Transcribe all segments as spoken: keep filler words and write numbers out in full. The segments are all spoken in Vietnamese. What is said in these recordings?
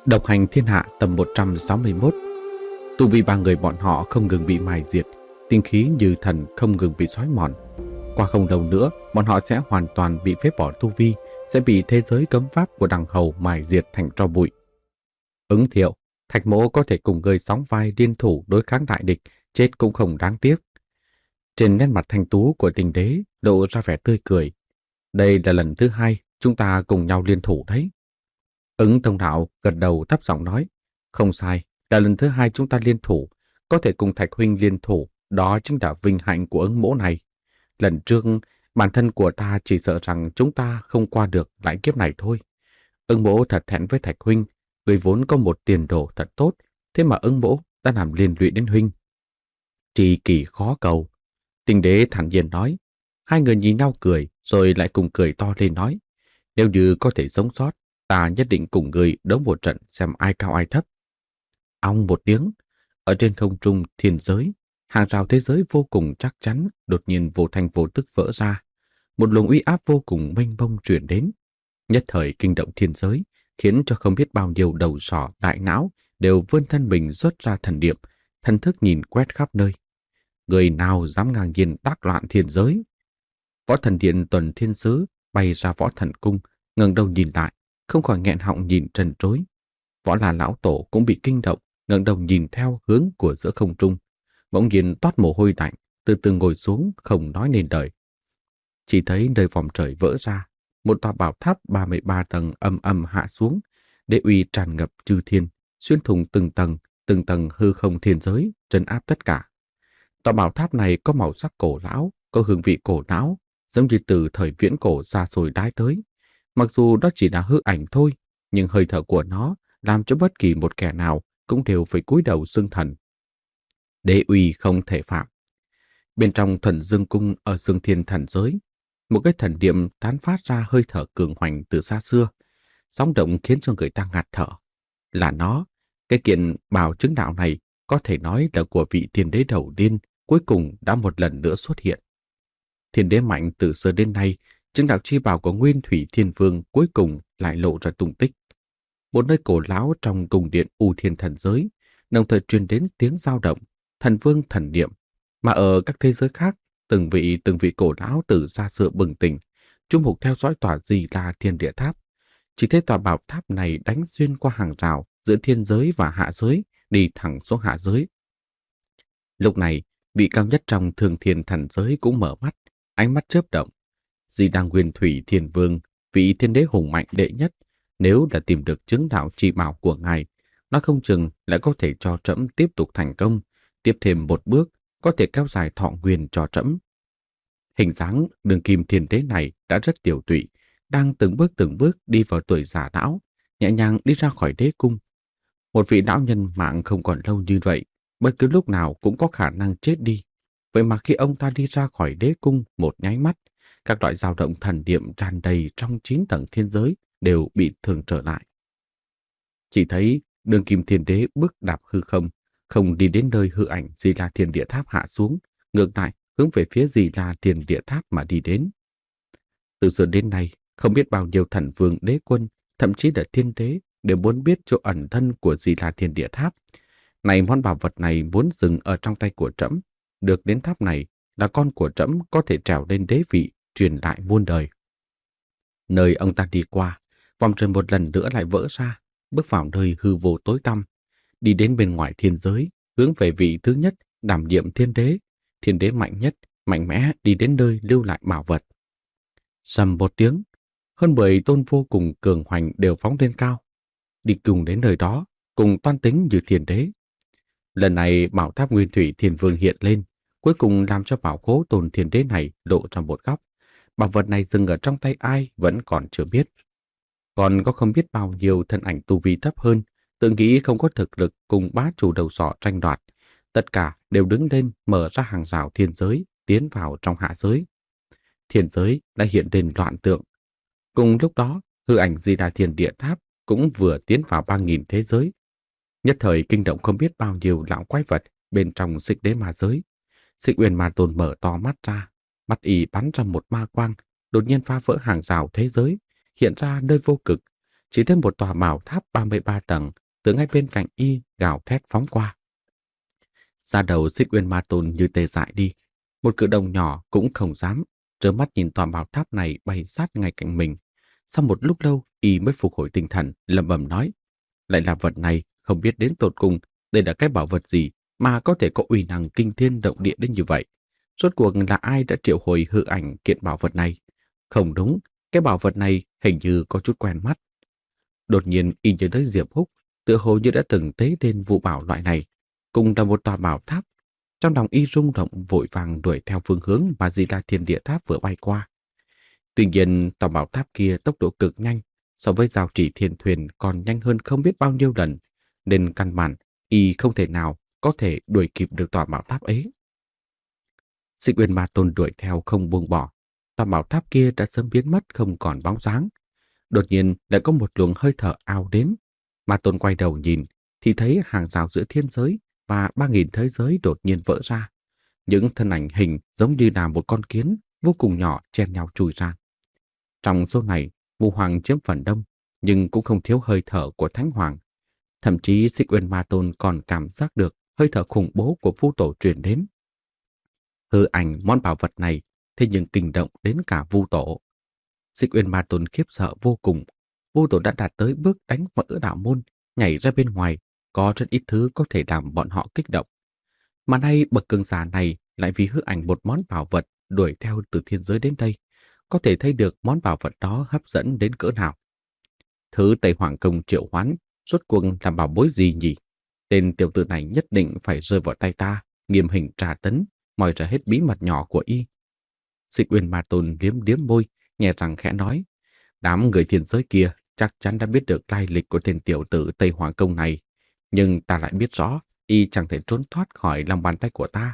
Độc hành thiên hạ tầm một trăm sáu mươi mốt. Tu vi ba người bọn họ không ngừng bị mài diệt, tinh khí như thần không ngừng bị xói mòn. Qua không lâu nữa, bọn họ sẽ hoàn toàn bị phế bỏ tu vi, sẽ bị thế giới cấm pháp của đằng hầu mài diệt thành tro bụi. Ứng Thiệu, Thạch Mỗ có thể cùng người sóng vai liên thủ đối kháng đại địch, chết cũng không đáng tiếc. Trên nét mặt thanh tú của Tình Đế lộ ra vẻ tươi cười. Đây là lần thứ hai chúng ta cùng nhau liên thủ đấy. Ứng Thông Đạo gật đầu thấp giọng nói, không sai, là lần thứ hai chúng ta liên thủ, có thể cùng Thạch huynh liên thủ, đó chính là vinh hạnh của Ứng mỗ này. Lần trước, bản thân của ta chỉ sợ rằng chúng ta không qua được lại kiếp này thôi. Ứng mỗ thật thẹn với Thạch huynh, người vốn có một tiền đồ thật tốt, thế mà Ứng mỗ đã làm liên lụy đến huynh. Trì kỳ khó cầu. Tình Đế thản nhiên nói. Hai người nhìn nhau cười, rồi lại cùng cười to lên nói, nếu như có thể sống sót, ta nhất định cùng người đấu một trận xem ai cao ai thấp. Ong một tiếng, ở trên không trung thiên giới, hàng rào thế giới vô cùng chắc chắn đột nhiên vô thanh vô tức vỡ ra. Một luồng uy áp vô cùng mênh mông truyền đến, nhất thời kinh động thiên giới, khiến cho không biết bao nhiêu đầu sỏ đại não đều vươn thân mình xuất ra thần niệm, thần thức nhìn quét khắp nơi. Người nào dám ngang nhiên tác loạn thiên giới? Võ thần điện Tuần Thiên Sứ bay ra võ thần cung, ngẩng đầu nhìn lại, không khỏi nghẹn họng nhìn trần trối. Võ là lão tổ cũng bị kinh động, ngẩng đầu nhìn theo hướng của giữa không trung, bỗng nhiên toát mồ hôi lạnh, từ từ ngồi xuống không nói nên lời. Chỉ thấy nơi vòng trời vỡ ra, một tòa bảo tháp ba mươi ba tầng âm âm hạ xuống, đế uy tràn ngập chư thiên, xuyên thủng từng tầng, từng tầng hư không thiên giới, trấn áp tất cả. Tòa bảo tháp này có màu sắc cổ lão, có hương vị cổ lão, giống như từ thời viễn cổ xa xôi đái tới. Mặc dù đó chỉ là hư ảnh thôi, nhưng hơi thở của nó làm cho bất kỳ một kẻ nào cũng đều phải cúi đầu xưng thần. Đế uy không thể phạm. Bên trong Thuần Dương Cung ở Dương Thiên Thần Giới, một cái thần niệm tán phát ra hơi thở cường hoành từ xa xưa, sóng động khiến cho người ta ngạt thở. Là nó, cái kiện bào chứng đạo này có thể nói là của vị thiên đế đầu tiên cuối cùng đã một lần nữa xuất hiện. Thiên đế mạnh từ xưa đến nay, chứng đạo chi bảo của Nguyên Thủy Thiên Vương cuối cùng lại lộ ra tung tích. Một nơi cổ lão trong cung điện U Thiên Thần Giới, đồng thời truyền đến tiếng dao động, thần vương thần niệm, mà ở các thế giới khác, từng vị từng vị cổ lão từ xa xưa bừng tỉnh, chung mục theo dõi tòa Di La Thiên Địa Tháp. Chỉ thấy tòa bảo tháp này đánh xuyên qua hàng rào giữa thiên giới và hạ giới, đi thẳng xuống hạ giới. Lúc này, vị cao nhất trong Thường Thiên Thần Giới cũng mở mắt, ánh mắt chớp động. Di Đăng Nguyên Thủy Thiên Vương, vị thiên đế hùng mạnh đệ nhất, nếu đã tìm được chứng đạo chi bảo của ngài, nó không chừng lại có thể cho trẫm tiếp tục thành công, tiếp thêm một bước, có thể kéo dài thọ nguyên cho trẫm. Hình dáng đường kim thiên đế này đã rất tiểu tụy, đang từng bước từng bước đi vào tuổi già lão, nhẹ nhàng đi ra khỏi đế cung. Một vị lão nhân mạng không còn lâu như vậy, bất cứ lúc nào cũng có khả năng chết đi. Vậy mà khi ông ta đi ra khỏi đế cung một nháy mắt, các loại dao động thần niệm tràn đầy trong chín tầng thiên giới đều bị thường trở lại. Chỉ thấy đường kim thiên đế bước đạp hư không, không đi đến nơi hư ảnh Di La Thiên Địa Tháp hạ xuống, ngược lại hướng về phía Di La Thiên Địa Tháp mà đi đến. Từ xưa đến nay, không biết bao nhiêu thần vương đế quân, thậm chí là thiên đế đều muốn biết chỗ ẩn thân của Di La Thiên Địa Tháp. Này món bảo vật này muốn dừng ở trong tay của trẫm, được đến tháp này là con của trẫm có thể trèo lên đế vị, truyền lại muôn đời. Nơi ông ta đi qua, vòng trời một lần nữa lại vỡ ra, bước vào nơi hư vô tối tăm, đi đến bên ngoài thiên giới, hướng về vị thứ nhất đảm nhiệm thiên đế, thiên đế mạnh nhất, mạnh mẽ đi đến nơi lưu lại bảo vật. Sầm một tiếng, hơn mười tôn vô cùng cường hoành đều phóng lên cao, đi cùng đến nơi đó, cùng toan tính như thiên đế. Lần này bảo tháp Nguyên Thủy Thiên Vương hiện lên, cuối cùng làm cho bảo khố tôn thiên đế này lộ ra một góc. Bảo vật này dừng ở trong tay ai vẫn còn chưa biết. Còn có không biết bao nhiêu thân ảnh tu vi thấp hơn, tự nghĩ không có thực lực cùng bá chủ đầu sỏ tranh đoạt. Tất cả đều đứng lên mở ra hàng rào thiên giới, tiến vào trong hạ giới. Thiên giới đã hiện lên loạn tượng. Cùng lúc đó, hư ảnh Di Đà Thiên Địa Tháp cũng vừa tiến vào ba nghìn thế giới. Nhất thời kinh động không biết bao nhiêu lão quái vật bên trong Xích Đế Ma Giới. Xích Uyên Ma Tôn mở to mắt ra, mắt y bắn ra một ma quang, đột nhiên phá vỡ hàng rào thế giới, hiện ra nơi vô cực. chỉ thêm một tòa bảo tháp ba mươi ba tầng từ ngay bên cạnh y gào thét phóng qua. Da đầu Xích Uyên Ma Tôn như tê dại đi, một cử động nhỏ cũng không dám, trơ mắt nhìn tòa bảo tháp này bay sát ngay cạnh mình. Sau một lúc lâu, y mới phục hồi tinh thần, lẩm bẩm nói: lại là vật này, không biết đến tột cùng đây là cái bảo vật gì mà có thể có uy năng kinh thiên động địa đến như vậy. Rốt cuộc là ai đã triệu hồi hư ảnh kiện bảo vật này? Không đúng, cái bảo vật này hình như có chút quen mắt. Đột nhiên y nhớ tới Diệp Húc, tựa hồ như đã từng tế lên vụ bảo loại này, cùng là một tòa bảo tháp. Trong lòng y rung động vội vàng đuổi theo phương hướng mà Di La Thiên Địa Tháp vừa bay qua. Tuy nhiên, tòa bảo tháp kia tốc độ cực nhanh, so với giao chỉ thiên thuyền còn nhanh hơn không biết bao nhiêu lần, nên căn bản y không thể nào có thể đuổi kịp được tòa bảo tháp ấy. Xích Uyên Ma Tôn đuổi theo không buông bỏ, tòa bảo tháp kia đã sớm biến mất không còn bóng dáng. Đột nhiên lại có một luồng hơi thở ao đến. Ma Tôn quay đầu nhìn, thì thấy hàng rào giữa thiên giới và ba nghìn thế giới đột nhiên vỡ ra. Những thân ảnh hình giống như là một con kiến vô cùng nhỏ chen nhau chui ra. Trong số này, Vu Hoàng chiếm phần đông, nhưng cũng không thiếu hơi thở của Thánh Hoàng. Thậm chí Xích Uyên Ma Tôn còn cảm giác được hơi thở khủng bố của Vu Tổ truyền đến. Hư ảnh món bảo vật này thế nhưng kinh động đến cả Vu Tổ. Xích Uyên Ma Tôn khiếp sợ vô cùng. Vu Tổ đã đạt tới bước đánh vỡ đạo môn, nhảy ra bên ngoài, có rất ít thứ có thể làm bọn họ kích động. Mà nay bậc cường giả này lại vì hư ảnh một món bảo vật đuổi theo từ thiên giới đến đây, có thể thấy được món bảo vật đó hấp dẫn đến cỡ nào. Thứ Tây Hoàng Công triệu hoán, rốt cuộc là bảo bối gì nhỉ? Tên tiểu tử này nhất định phải rơi vào tay ta, nghiêm hình tra tấn, moi ra hết bí mật nhỏ của y. Xích Uyên Ma Tôn liếm liếm môi, nhẹ răng khẽ nói: đám người thiên giới kia chắc chắn đã biết được lai lịch của tên tiểu tử Tây Hoàng Công này, nhưng ta lại biết rõ y chẳng thể trốn thoát khỏi lòng bàn tay của ta.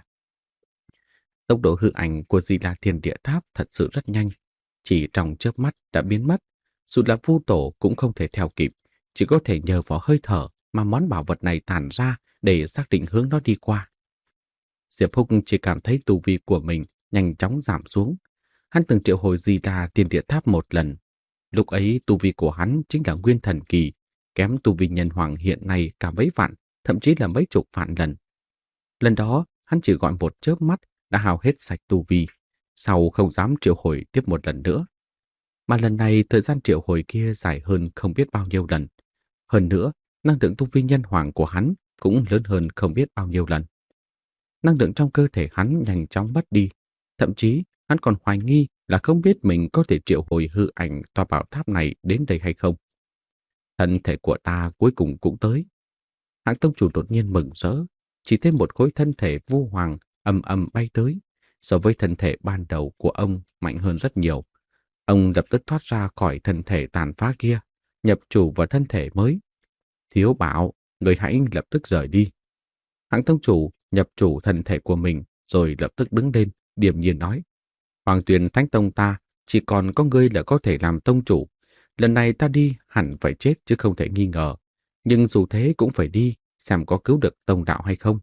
Tốc độ hư ảnh của Di La Thiên Địa Tháp thật sự rất nhanh, chỉ trong chớp mắt đã biến mất. Dù là Vu Tổ cũng không thể theo kịp, chỉ có thể nhờ vào hơi thở mà món bảo vật này tản ra để xác định hướng nó đi qua. Diệp Húc chỉ cảm thấy tu vi của mình nhanh chóng giảm xuống. Hắn từng triệu hồi Di La Thiên Địa Tháp một lần. Lúc ấy tu vi của hắn chính là nguyên thần kỳ, kém tu vi nhân hoàng hiện nay cả mấy vạn, thậm chí là mấy chục vạn lần. Lần đó, hắn chỉ gọi một chớp mắt đã hao hết sạch tu vi, sau không dám triệu hồi tiếp một lần nữa. Mà lần này thời gian triệu hồi kia dài hơn không biết bao nhiêu lần. Hơn nữa, năng lượng tu vi nhân hoàng của hắn cũng lớn hơn không biết bao nhiêu lần. Năng lượng trong cơ thể hắn nhanh chóng mất đi, thậm chí hắn còn hoài nghi là không biết mình có thể triệu hồi hư ảnh tòa bảo tháp này đến đây hay không. Thân thể của ta cuối cùng cũng tới. Hạng tông chủ đột nhiên mừng rỡ, chỉ thêm một khối thân thể Vu Hoàng ầm ầm bay tới, so với thân thể ban đầu của ông mạnh hơn rất nhiều. Ông lập tức thoát ra khỏi thân thể tàn phá kia, nhập chủ vào thân thể mới. Thiếu bảo, người hãy lập tức rời đi. Hạng tông chủ nhập chủ thân thể của mình rồi lập tức đứng lên, điềm nhiên nói: Hoàng Tuyền Thánh Tông ta chỉ còn có ngươi là có thể làm tông chủ. Lần này ta đi hẳn phải chết chứ không thể nghi ngờ. Nhưng dù thế cũng phải đi, xem có cứu được tông đạo hay không.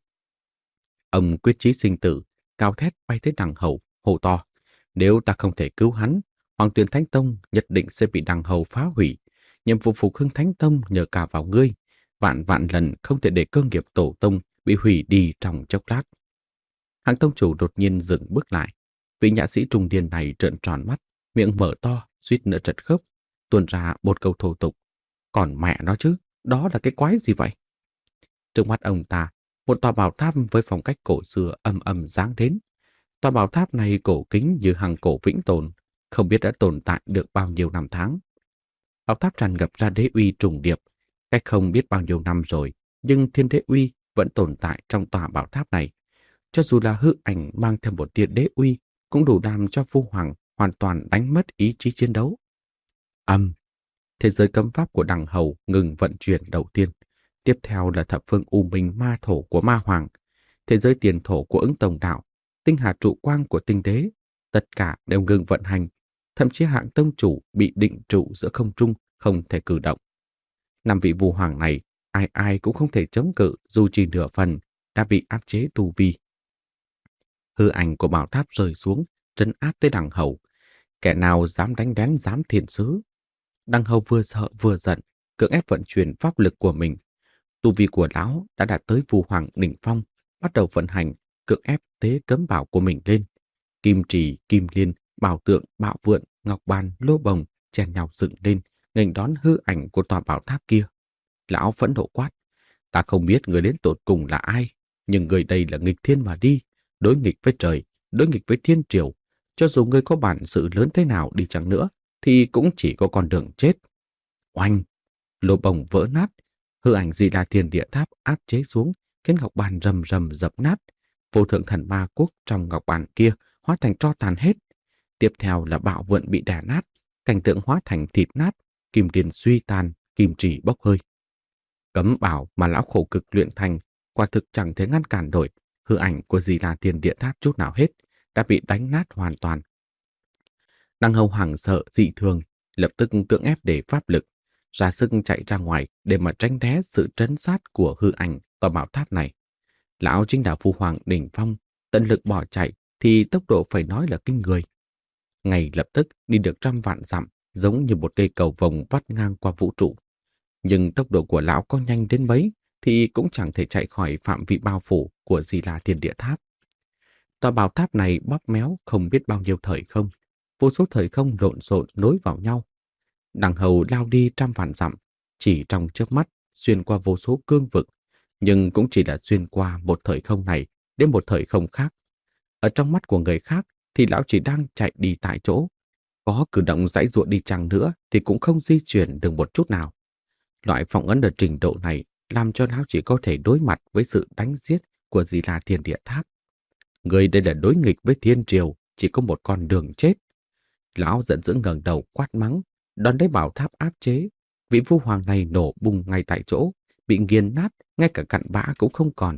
Ông quyết chí sinh tử, cao thét bay tới đằng hầu, hô to: nếu ta không thể cứu hắn, Hoàng Tuyền Thánh Tông nhất định sẽ bị đằng hầu phá hủy. Nhiệm vụ phục hưng Thánh Tông nhờ cả vào ngươi. Vạn vạn lần không thể để cơ nghiệp tổ tông bị hủy đi trong chốc lát. Hạng tông chủ đột nhiên dừng bước lại. Vị nhã sĩ trung niên này trợn tròn mắt, miệng mở to, suýt nữa trật khớp, tuôn ra một câu thô tục: còn mẹ nó chứ, đó là cái quái gì vậy? Trước mắt ông ta, một tòa bảo tháp với phong cách cổ xưa âm âm giáng đến. Tòa bảo tháp này cổ kính như hằng cổ vĩnh tồn, không biết đã tồn tại được bao nhiêu năm tháng. Bảo tháp tràn ngập ra đế uy trùng điệp, cách không biết bao nhiêu năm rồi, nhưng thiên đế uy vẫn tồn tại trong tòa bảo tháp này. Cho dù là hư ảnh mang theo một tia đế uy, cũng đủ làm cho Vu Hoàng hoàn toàn đánh mất ý chí chiến đấu. Âm, thế giới cấm pháp của đằng hầu ngừng vận chuyển đầu tiên. Tiếp theo là thập phương u minh ma thổ của ma hoàng, thế giới tiền thổ của ứng tông đạo, tinh hà trụ quang của tinh đế. Tất cả đều ngừng vận hành, thậm chí hạng tông chủ bị định trụ giữa không trung, không thể cử động. Năm vị Vu Hoàng này, ai ai cũng không thể chống cự, dù chỉ nửa phần, đã bị áp chế tu vi. Hư ảnh của bảo tháp rơi xuống, trấn áp tới đằng hầu. Kẻ nào dám đánh đén dám thiền sứ. Đăng Hầu vừa sợ vừa giận, cưỡng ép vận chuyển pháp lực của mình. Tu vi của lão đã đạt tới Vu Hoàng đỉnh phong, bắt đầu vận hành, cưỡng ép tế cấm bảo của mình lên. Kim trì, kim liên, bảo tượng, bạo vượn, ngọc bàn, lô bồng chen nhau dựng lên, nghênh đón hư ảnh của tòa bảo tháp kia. Lão phẫn nộ quát: "Ta không biết người đến tột cùng là ai, nhưng người đây là nghịch thiên mà đi, đối nghịch với trời, đối nghịch với thiên triều. Cho dù người có bản sự lớn thế nào đi chăng nữa, thì cũng chỉ có con đường chết." Oanh! Lô bồng vỡ nát, hư ảnh Di La Thiên Địa Tháp áp chế xuống, khiến ngọc bàn rầm rầm dập nát. Vô thượng thần ma quốc trong ngọc bàn kia hóa thành tro tàn hết. Tiếp theo là bạo vượn bị đè nát, cảnh tượng hóa thành thịt nát, kim điền suy tan, kim chỉ bốc hơi. Cấm bảo mà lão khổ cực luyện thành, quả thực chẳng thể ngăn cản nổi hư ảnh của Di La Thiên Địa Tháp chút nào hết, đã bị đánh nát hoàn toàn. Đăng Hầu hoảng sợ dị thường, lập tức cưỡng ép để pháp lực, ra sức chạy ra ngoài để mà tránh né sự trấn sát của hư ảnh tòa bảo tháp này. Lão chính là Phu Hoàng đỉnh phong, tận lực bỏ chạy thì tốc độ phải nói là kinh người. Ngay lập tức đi được trăm vạn dặm, giống như một cây cầu vồng vắt ngang qua vũ trụ. Nhưng tốc độ của lão có nhanh đến mấy thì cũng chẳng thể chạy khỏi phạm vi bao phủ của Di La Thiên Địa Tháp. Tòa bảo tháp này bóp méo không biết bao nhiêu thời không, vô số thời không lộn xộn nối vào nhau. Đằng Hầu lao đi trăm vạn dặm, chỉ trong chớp mắt xuyên qua vô số cương vực, nhưng cũng chỉ là xuyên qua một thời không này đến một thời không khác. Ở trong mắt của người khác thì lão chỉ đang chạy đi tại chỗ, có cử động giãy giụa đi chăng nữa thì cũng không di chuyển được một chút nào. Loại phong ấn ở trình độ này làm cho lão chỉ có thể đối mặt với sự đánh giết của Di La Thiên Địa Tháp. Người đây là đối nghịch với thiên triều, chỉ có một con đường chết. Lão giận dữ ngẩng đầu quát mắng, đón lấy bảo tháp áp chế. Vị Phu Hoàng này nổ bung ngay tại chỗ, bị nghiền nát, ngay cả cặn bã cũng không còn.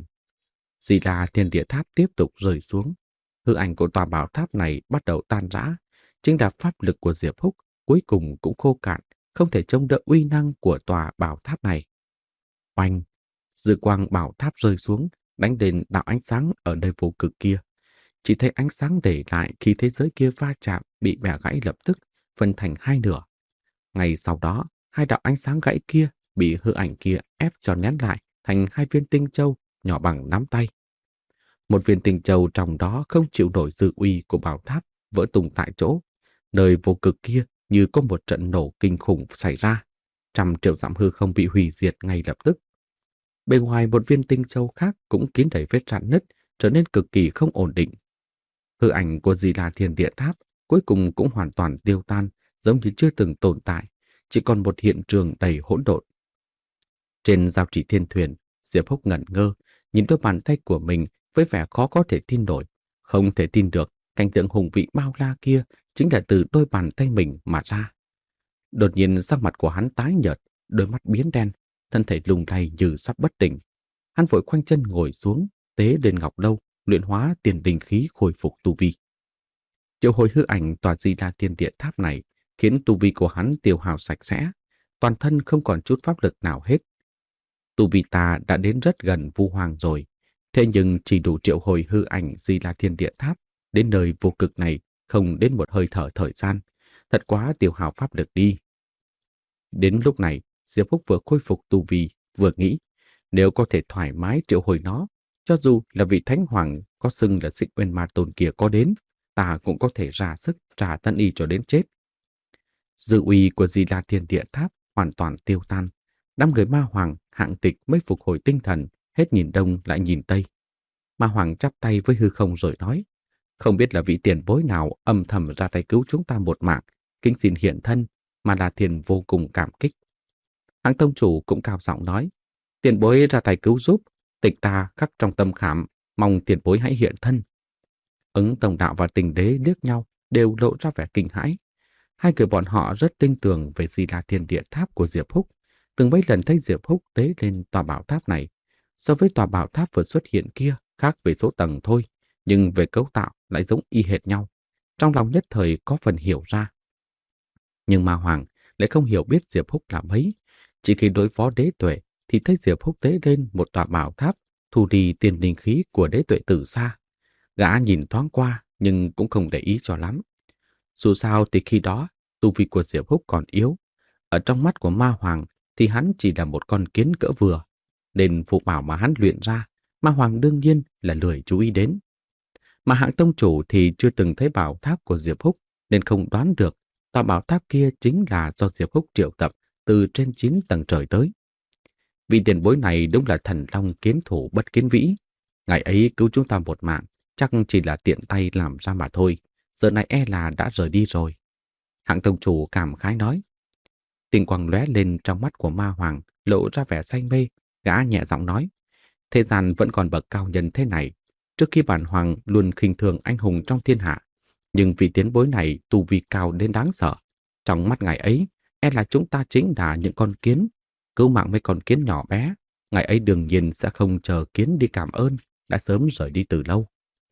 Di La Thiên Địa Tháp tiếp tục rơi xuống. Hư ảnh của tòa bảo tháp này bắt đầu tan rã. Chính là pháp lực của Diệp Húc cuối cùng cũng khô cạn, không thể chống đỡ uy năng của tòa bảo tháp này. Oanh! Dư quang bảo tháp rơi xuống, đánh đến đạo ánh sáng ở nơi vô cực kia. Chỉ thấy ánh sáng để lại khi thế giới kia va chạm bị bẻ gãy lập tức, phân thành hai nửa. Ngay sau đó, hai đạo ánh sáng gãy kia bị hư ảnh kia ép cho nén lại thành hai viên tinh châu nhỏ bằng nắm tay. Một viên tinh châu trong đó không chịu nổi dư uy của bảo tháp, vỡ tung tại chỗ. Nơi vô cực kia như có một trận nổ kinh khủng xảy ra. Trăm triệu dặm hư không bị hủy diệt ngay lập tức. Bên ngoài một viên tinh châu khác cũng kín đầy vết rạn nứt, trở nên cực kỳ không ổn định. Hư ảnh của Di La Thiên Địa Tháp cuối cùng cũng hoàn toàn tiêu tan, giống như chưa từng tồn tại, chỉ còn một hiện trường đầy hỗn độn. Trên giao chỉ thiên thuyền, Diệp Húc ngẩn ngơ, nhìn đôi bàn tay của mình với vẻ khó có thể tin nổi, không thể tin được cảnh tượng hùng vĩ bao la kia chính là từ đôi bàn tay mình mà ra. Đột nhiên sắc mặt của hắn tái nhợt, đôi mắt biến đen, thân thể lung lay như sắp bất tỉnh. Hắn vội khoanh chân ngồi xuống, tế lên ngọc lâu, luyện hóa tiền linh khí khôi phục tu vi. Triệu hồi hư ảnh tòa Di La Thiên Địa Tháp này khiến tu vi của hắn tiêu hao sạch sẽ, toàn thân không còn chút pháp lực nào hết. Tu vi ta đã đến rất gần Vu Hoàng rồi, thế nhưng chỉ đủ triệu hồi hư ảnh Di La Thiên Địa Tháp đến nơi vô cực này không đến một hơi thở thời gian, thật quá tiêu hao pháp lực đi. Đến lúc này, Diệp Húc vừa khôi phục tu vi, vừa nghĩ, nếu có thể thoải mái triệu hồi nó, cho dù là vị Thánh Hoàng có xưng là Xích Uyên Ma Tôn kia có đến, ta cũng có thể ra sức trả tân y cho đến chết. Dư uy của Di La Thiên Địa Tháp hoàn toàn tiêu tan. Năm người ma hoàng hạng tịch mới phục hồi tinh thần, hết nhìn đông lại nhìn tây. Ma hoàng chắp tay với hư không rồi nói, không biết là vị tiền bối nào âm thầm ra tay cứu chúng ta một mạng, kính xin hiện thân, mà là Thiền vô cùng cảm kích. Hạng tông chủ cũng cao giọng nói, tiền bối ra tay cứu giúp, tịch ta khắc trong tâm khảm, mong tiền bối hãy hiện thân. Ứng Tông Đạo và Tình Đế liếc nhau, đều lộ ra vẻ kinh hãi. Hai người bọn họ rất tin tưởng về Di La Thiên Địa Tháp của Diệp Húc, từng mấy lần thấy Diệp Húc tế lên tòa bảo tháp này. So với tòa bảo tháp vừa xuất hiện kia, khác về số tầng thôi, nhưng về cấu tạo lại giống y hệt nhau. Trong lòng nhất thời có phần hiểu ra. Nhưng Ma Hoàng lại không hiểu biết Diệp Húc là mấy. Chỉ khi đối phó đế tuệ thì thấy Diệp Húc tế lên một tòa bảo tháp, thu đi tiền linh khí của đế tuệ từ xa. Gã nhìn thoáng qua nhưng cũng không để ý cho lắm. Dù sao thì khi đó, tu vi của Diệp Húc còn yếu. Ở trong mắt của ma hoàng thì hắn chỉ là một con kiến cỡ vừa, nên phù bảo mà hắn luyện ra, ma hoàng đương nhiên là lười chú ý đến. Mà Hạng tông chủ thì chưa từng thấy bảo tháp của Diệp Húc, nên không đoán được tòa bảo tháp kia chính là do Diệp Húc triệu tập từ trên chín tầng trời tới. Vị tiền bối này đúng là thần long kiến thủ bất kiến vĩ. Ngày ấy cứu chúng ta một mạng, chắc chỉ là tiện tay làm ra mà thôi. Giờ này e là đã rời đi rồi. Hạng tông chủ cảm khái nói. Tinh quang lóe lên trong mắt của ma hoàng, lộ ra vẻ say mê. Gã nhẹ giọng nói. Thế gian vẫn còn bậc cao nhân thế này. Trước khi bản hoàng luôn khinh thường anh hùng trong thiên hạ, nhưng vì tiến bối này tu vi cao đến đáng sợ. Trong mắt ngài ấy, e là chúng ta chính là những con kiến. Cứu mạng mấy con kiến nhỏ bé, ngài ấy đương nhiên sẽ không chờ kiến đi cảm ơn, đã sớm rời đi từ lâu.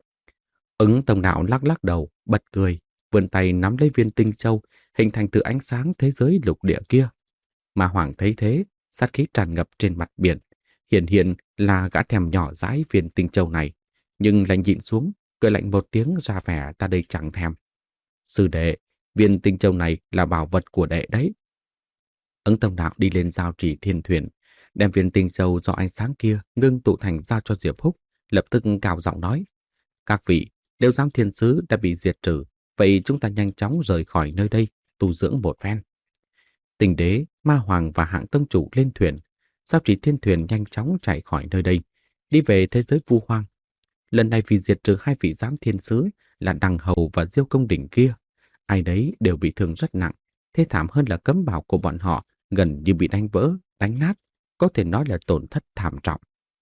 Ứng Tông Đạo lắc lắc đầu, bật cười, vươn tay nắm lấy viên tinh châu, hình thành từ ánh sáng thế giới lục địa kia. Mà Hoàng thấy thế, sát khí tràn ngập trên mặt biển. Hiển hiện là gã thèm nhỏ dãi viên tinh châu này, nhưng lại nhịn xuống, cười lạnh một tiếng ra vẻ ta đây chẳng thèm. Sư đệ, viên tinh châu này là bảo vật của đệ đấy. Ứng Tông Đạo đi lên giao trì thiên thuyền, đem viên tinh châu do ánh sáng kia ngưng tụ thành giao cho Diệp Húc, lập tức cao giọng nói: các vị, Liêu Giám Thiên Sứ đã bị diệt trừ, vậy chúng ta nhanh chóng rời khỏi nơi đây, tu dưỡng một phen. Tình đế, ma hoàng và Hạng tông chủ lên thuyền, giao trì thiên thuyền nhanh chóng chạy khỏi nơi đây, đi về thế giới vu hoang. Lần này vì diệt trừ hai vị Giám Thiên Sứ là Đằng Hầu và Diêu Công Đỉnh kia, ai đấy đều bị thương rất nặng, thế thảm hơn là cấm bảo của bọn họ gần như bị đánh vỡ, đánh nát, có thể nói là tổn thất thảm trọng.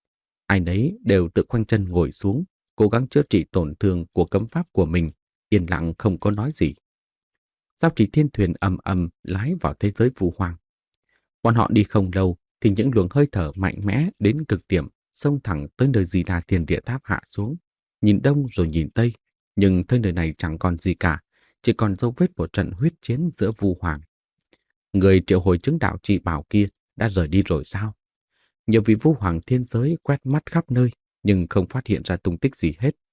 Ai nấy đều tự khoanh chân ngồi xuống, cố gắng chữa trị tổn thương của cấm pháp của mình, yên lặng không có nói gì. Giao trì thiên thuyền ầm ầm lái vào thế giới vu hoang. Bọn họ đi không lâu thì những luồng hơi thở mạnh mẽ đến cực điểm xông thẳng tới nơi Di Đà Thiên Địa Tháp hạ xuống, nhìn đông rồi nhìn tây, nhưng tới nơi này chẳng còn gì cả, chỉ còn dấu vết một trận huyết chiến giữa vu hoàng. Người triệu hồi chứng đạo trị bảo kia đã rời đi rồi sao? Nhiều vị vu hoàng thiên giới quét mắt khắp nơi, nhưng không phát hiện ra tung tích gì hết.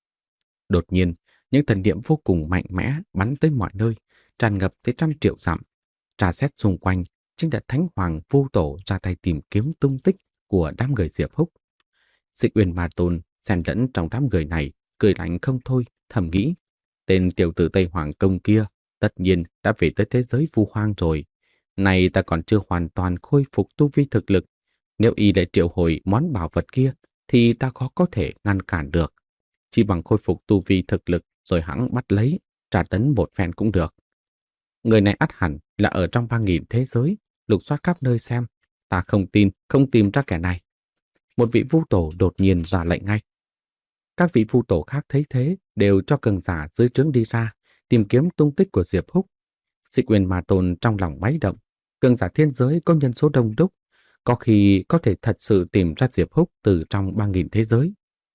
Đột nhiên, những thần niệm vô cùng mạnh mẽ bắn tới mọi nơi, tràn ngập tới trăm triệu dặm. Trà xét xung quanh, chính là Thánh Hoàng Vô Tổ ra tay tìm kiếm tung tích của đám người Diệp Húc. Dịch Uyên Ma Tôn xen lẫn trong đám người này, cười lạnh không thôi, thầm nghĩ: tên tiểu tử Tây Hoàng Công kia tất nhiên đã về tới thế giới vu hoang rồi. Này ta còn chưa hoàn toàn khôi phục tu vi thực lực. Nếu y lại triệu hồi món bảo vật kia, thì ta khó có thể ngăn cản được. Chỉ bằng khôi phục tu vi thực lực rồi hẵng bắt lấy, trả tấn một phen cũng được. Người này ắt hẳn là ở trong ba nghìn thế giới, lục soát khắp nơi xem. Ta không tin, không tìm ra kẻ này. Một vị vu tổ đột nhiên ra lệnh ngay. Các vị vu tổ khác thấy thế đều cho cường giả dưới trướng đi ra, tìm kiếm tung tích của Diệp Húc. Dịch Uyên Ma Tôn trong lòng máy động. Cường giả thiên giới có nhân số đông đúc, có khi có thể thật sự tìm ra Diệp Húc từ trong ba nghìn thế giới.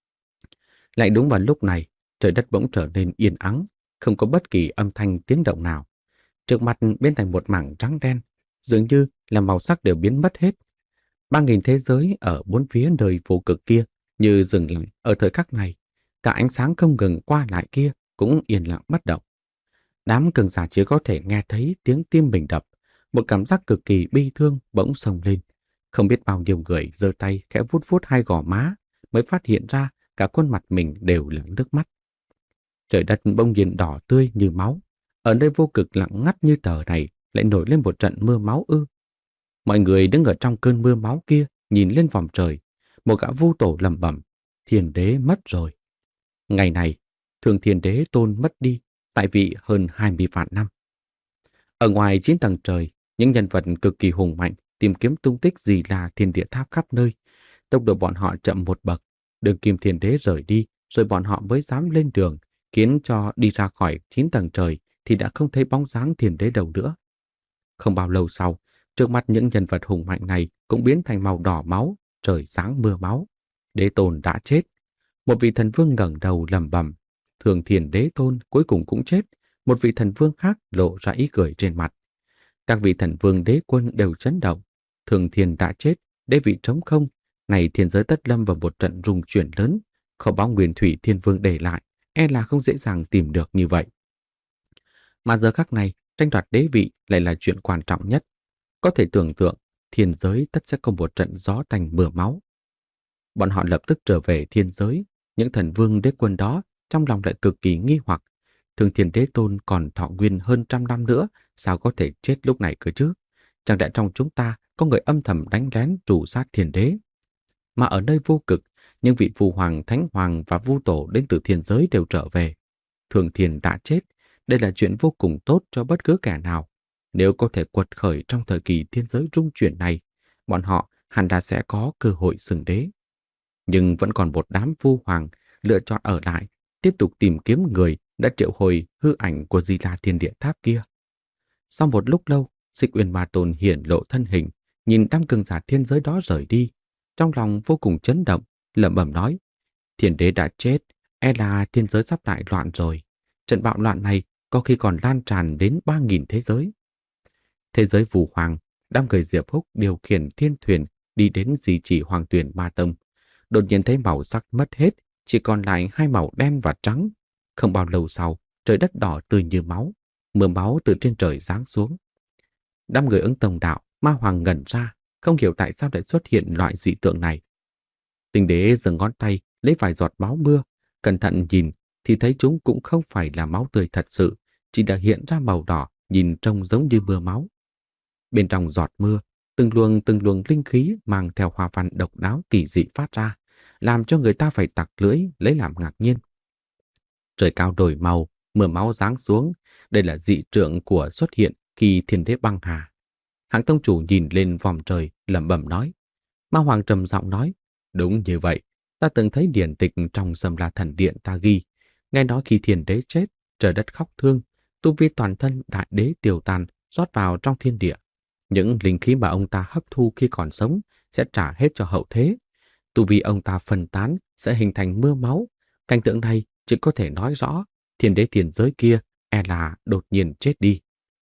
Lại đúng vào lúc này, trời đất bỗng trở nên yên ắng, không có bất kỳ âm thanh tiếng động nào. Trước mặt biến thành một mảng trắng đen, dường như là màu sắc đều biến mất hết. Ba nghìn thế giới ở bốn phía đời vô cực kia như dừng lại ở thời khắc này. Cả ánh sáng không ngừng qua lại kia cũng yên lặng bất động. Đám cường giả chỉ có thể nghe thấy tiếng tim mình đập, một cảm giác cực kỳ bi thương bỗng xông lên. Không biết bao nhiêu người giơ tay khẽ vuốt vuốt hai gò má, mới phát hiện ra cả khuôn mặt mình đều là nước mắt. Trời đất bỗng nhiên đỏ tươi như máu. Ở nơi vô cực lặng ngắt như tờ này lại nổi lên một trận mưa máu ư. Mọi người đứng ở trong cơn mưa máu kia, nhìn lên vòng trời. Một gã vu tổ lẩm bẩm: Thiên đế mất rồi. Ngày này, Thường Thiên Đế Tôn mất đi, tại vị hơn hai mươi vạn năm. Ở ngoài chín tầng trời, những nhân vật cực kỳ hùng mạnh tìm kiếm tung tích gì là thiên địa tháp khắp nơi. Tốc độ bọn họ chậm một bậc. Đường Kim Thiên Đế rời đi, rồi bọn họ mới dám lên đường, khiến cho đi ra khỏi chín tầng trời thì đã không thấy bóng dáng Thiên Đế đâu nữa. Không bao lâu sau, trước mắt những nhân vật hùng mạnh này cũng biến thành màu đỏ máu, trời sáng mưa máu. Đế Tôn đã chết. Một vị thần vương ngẩng đầu lẩm bẩm: Thường Thiên Đế Tôn cuối cùng cũng chết. Một vị thần vương khác lộ ra ý cười trên mặt. Các vị thần vương đế quân đều chấn động. Thường Thiên đã chết, đế vị trống không. Này thiên giới tất lâm vào một trận rung chuyển lớn. Kho báu Nguyên Thủy Thiên Vương để lại, e là không dễ dàng tìm được như vậy. Mà giờ khắc này, tranh đoạt đế vị lại là chuyện quan trọng nhất. Có thể tưởng tượng thiên giới tất sẽ có một trận gió tanh mưa máu. Bọn họ lập tức trở về thiên giới. Những thần vương đế quân đó trong lòng lại cực kỳ nghi hoặc. Thương Thiên Đế Tôn còn thọ nguyên hơn trăm năm nữa, sao có thể chết lúc này cơ chứ? Chẳng lẽ trong chúng ta có người âm thầm đánh lén trù sát thiên đế? Mà ở nơi vô cực, những vị phù hoàng, thánh hoàng và vu tổ đến từ thiên giới đều trở về. Thường Thiên đã chết, đây là chuyện vô cùng tốt cho bất cứ kẻ nào. Nếu có thể quật khởi trong thời kỳ thiên giới rung chuyển này, bọn họ hẳn là sẽ có cơ hội xưng đế. Nhưng vẫn còn một đám vu hoàng lựa chọn ở lại, tiếp tục tìm kiếm người đã triệu hồi hư ảnh của Di La Thiên Địa Tháp kia. Sau một lúc lâu, Xích Uyên Ma Tôn hiển lộ thân hình, nhìn đám cường giả thiên giới đó rời đi. Trong lòng vô cùng chấn động, lẩm bẩm nói, thiên đế đã chết, e là thiên giới sắp đại loạn rồi. Trận bạo loạn này có khi còn lan tràn đến ba nghìn thế giới. Thế giới Vũ Hoàng, đám người Diệp Húc điều khiển thiên thuyền đi đến di chỉ Hoàng Tuyền Ma Tông. Đột nhiên thấy màu sắc mất hết, chỉ còn lại hai màu đen và trắng. Không bao lâu sau, trời đất đỏ tươi như máu, mưa máu từ trên trời giáng xuống. Đám người Ứng Tông Đạo, Ma Hoàng ngẩn ra, không hiểu tại sao lại xuất hiện loại dị tượng này. Tinh đế giơ ngón tay lấy vài giọt máu mưa, cẩn thận nhìn thì thấy chúng cũng không phải là máu tươi thật sự, chỉ đã hiện ra màu đỏ, nhìn trông giống như mưa máu. Bên trong giọt mưa, từng luồng từng luồng linh khí mang theo hoa văn độc đáo kỳ dị phát ra, làm cho người ta phải tặc lưỡi lấy làm ngạc nhiên. Trời cao đổi màu, mưa máu giáng xuống, đây là dị tượng của xuất hiện khi thiên đế băng hà. Hạng tông chủ nhìn lên vòm trời, lẩm bẩm nói. Ma Hoàng trầm giọng nói, đúng như vậy, ta từng thấy điển tịch trong Sâm La Thần Điện ta ghi, nghe nói khi thiên đế chết, trời đất khóc thương, tu vi toàn thân đại đế tiêu tan, rót vào trong thiên địa. Những linh khí mà ông ta hấp thu khi còn sống sẽ trả hết cho hậu thế. Tu vi ông ta phân tán sẽ hình thành mưa máu. Cảnh tượng này chỉ có thể nói rõ thiên đế tiền giới kia e là đột nhiên chết đi.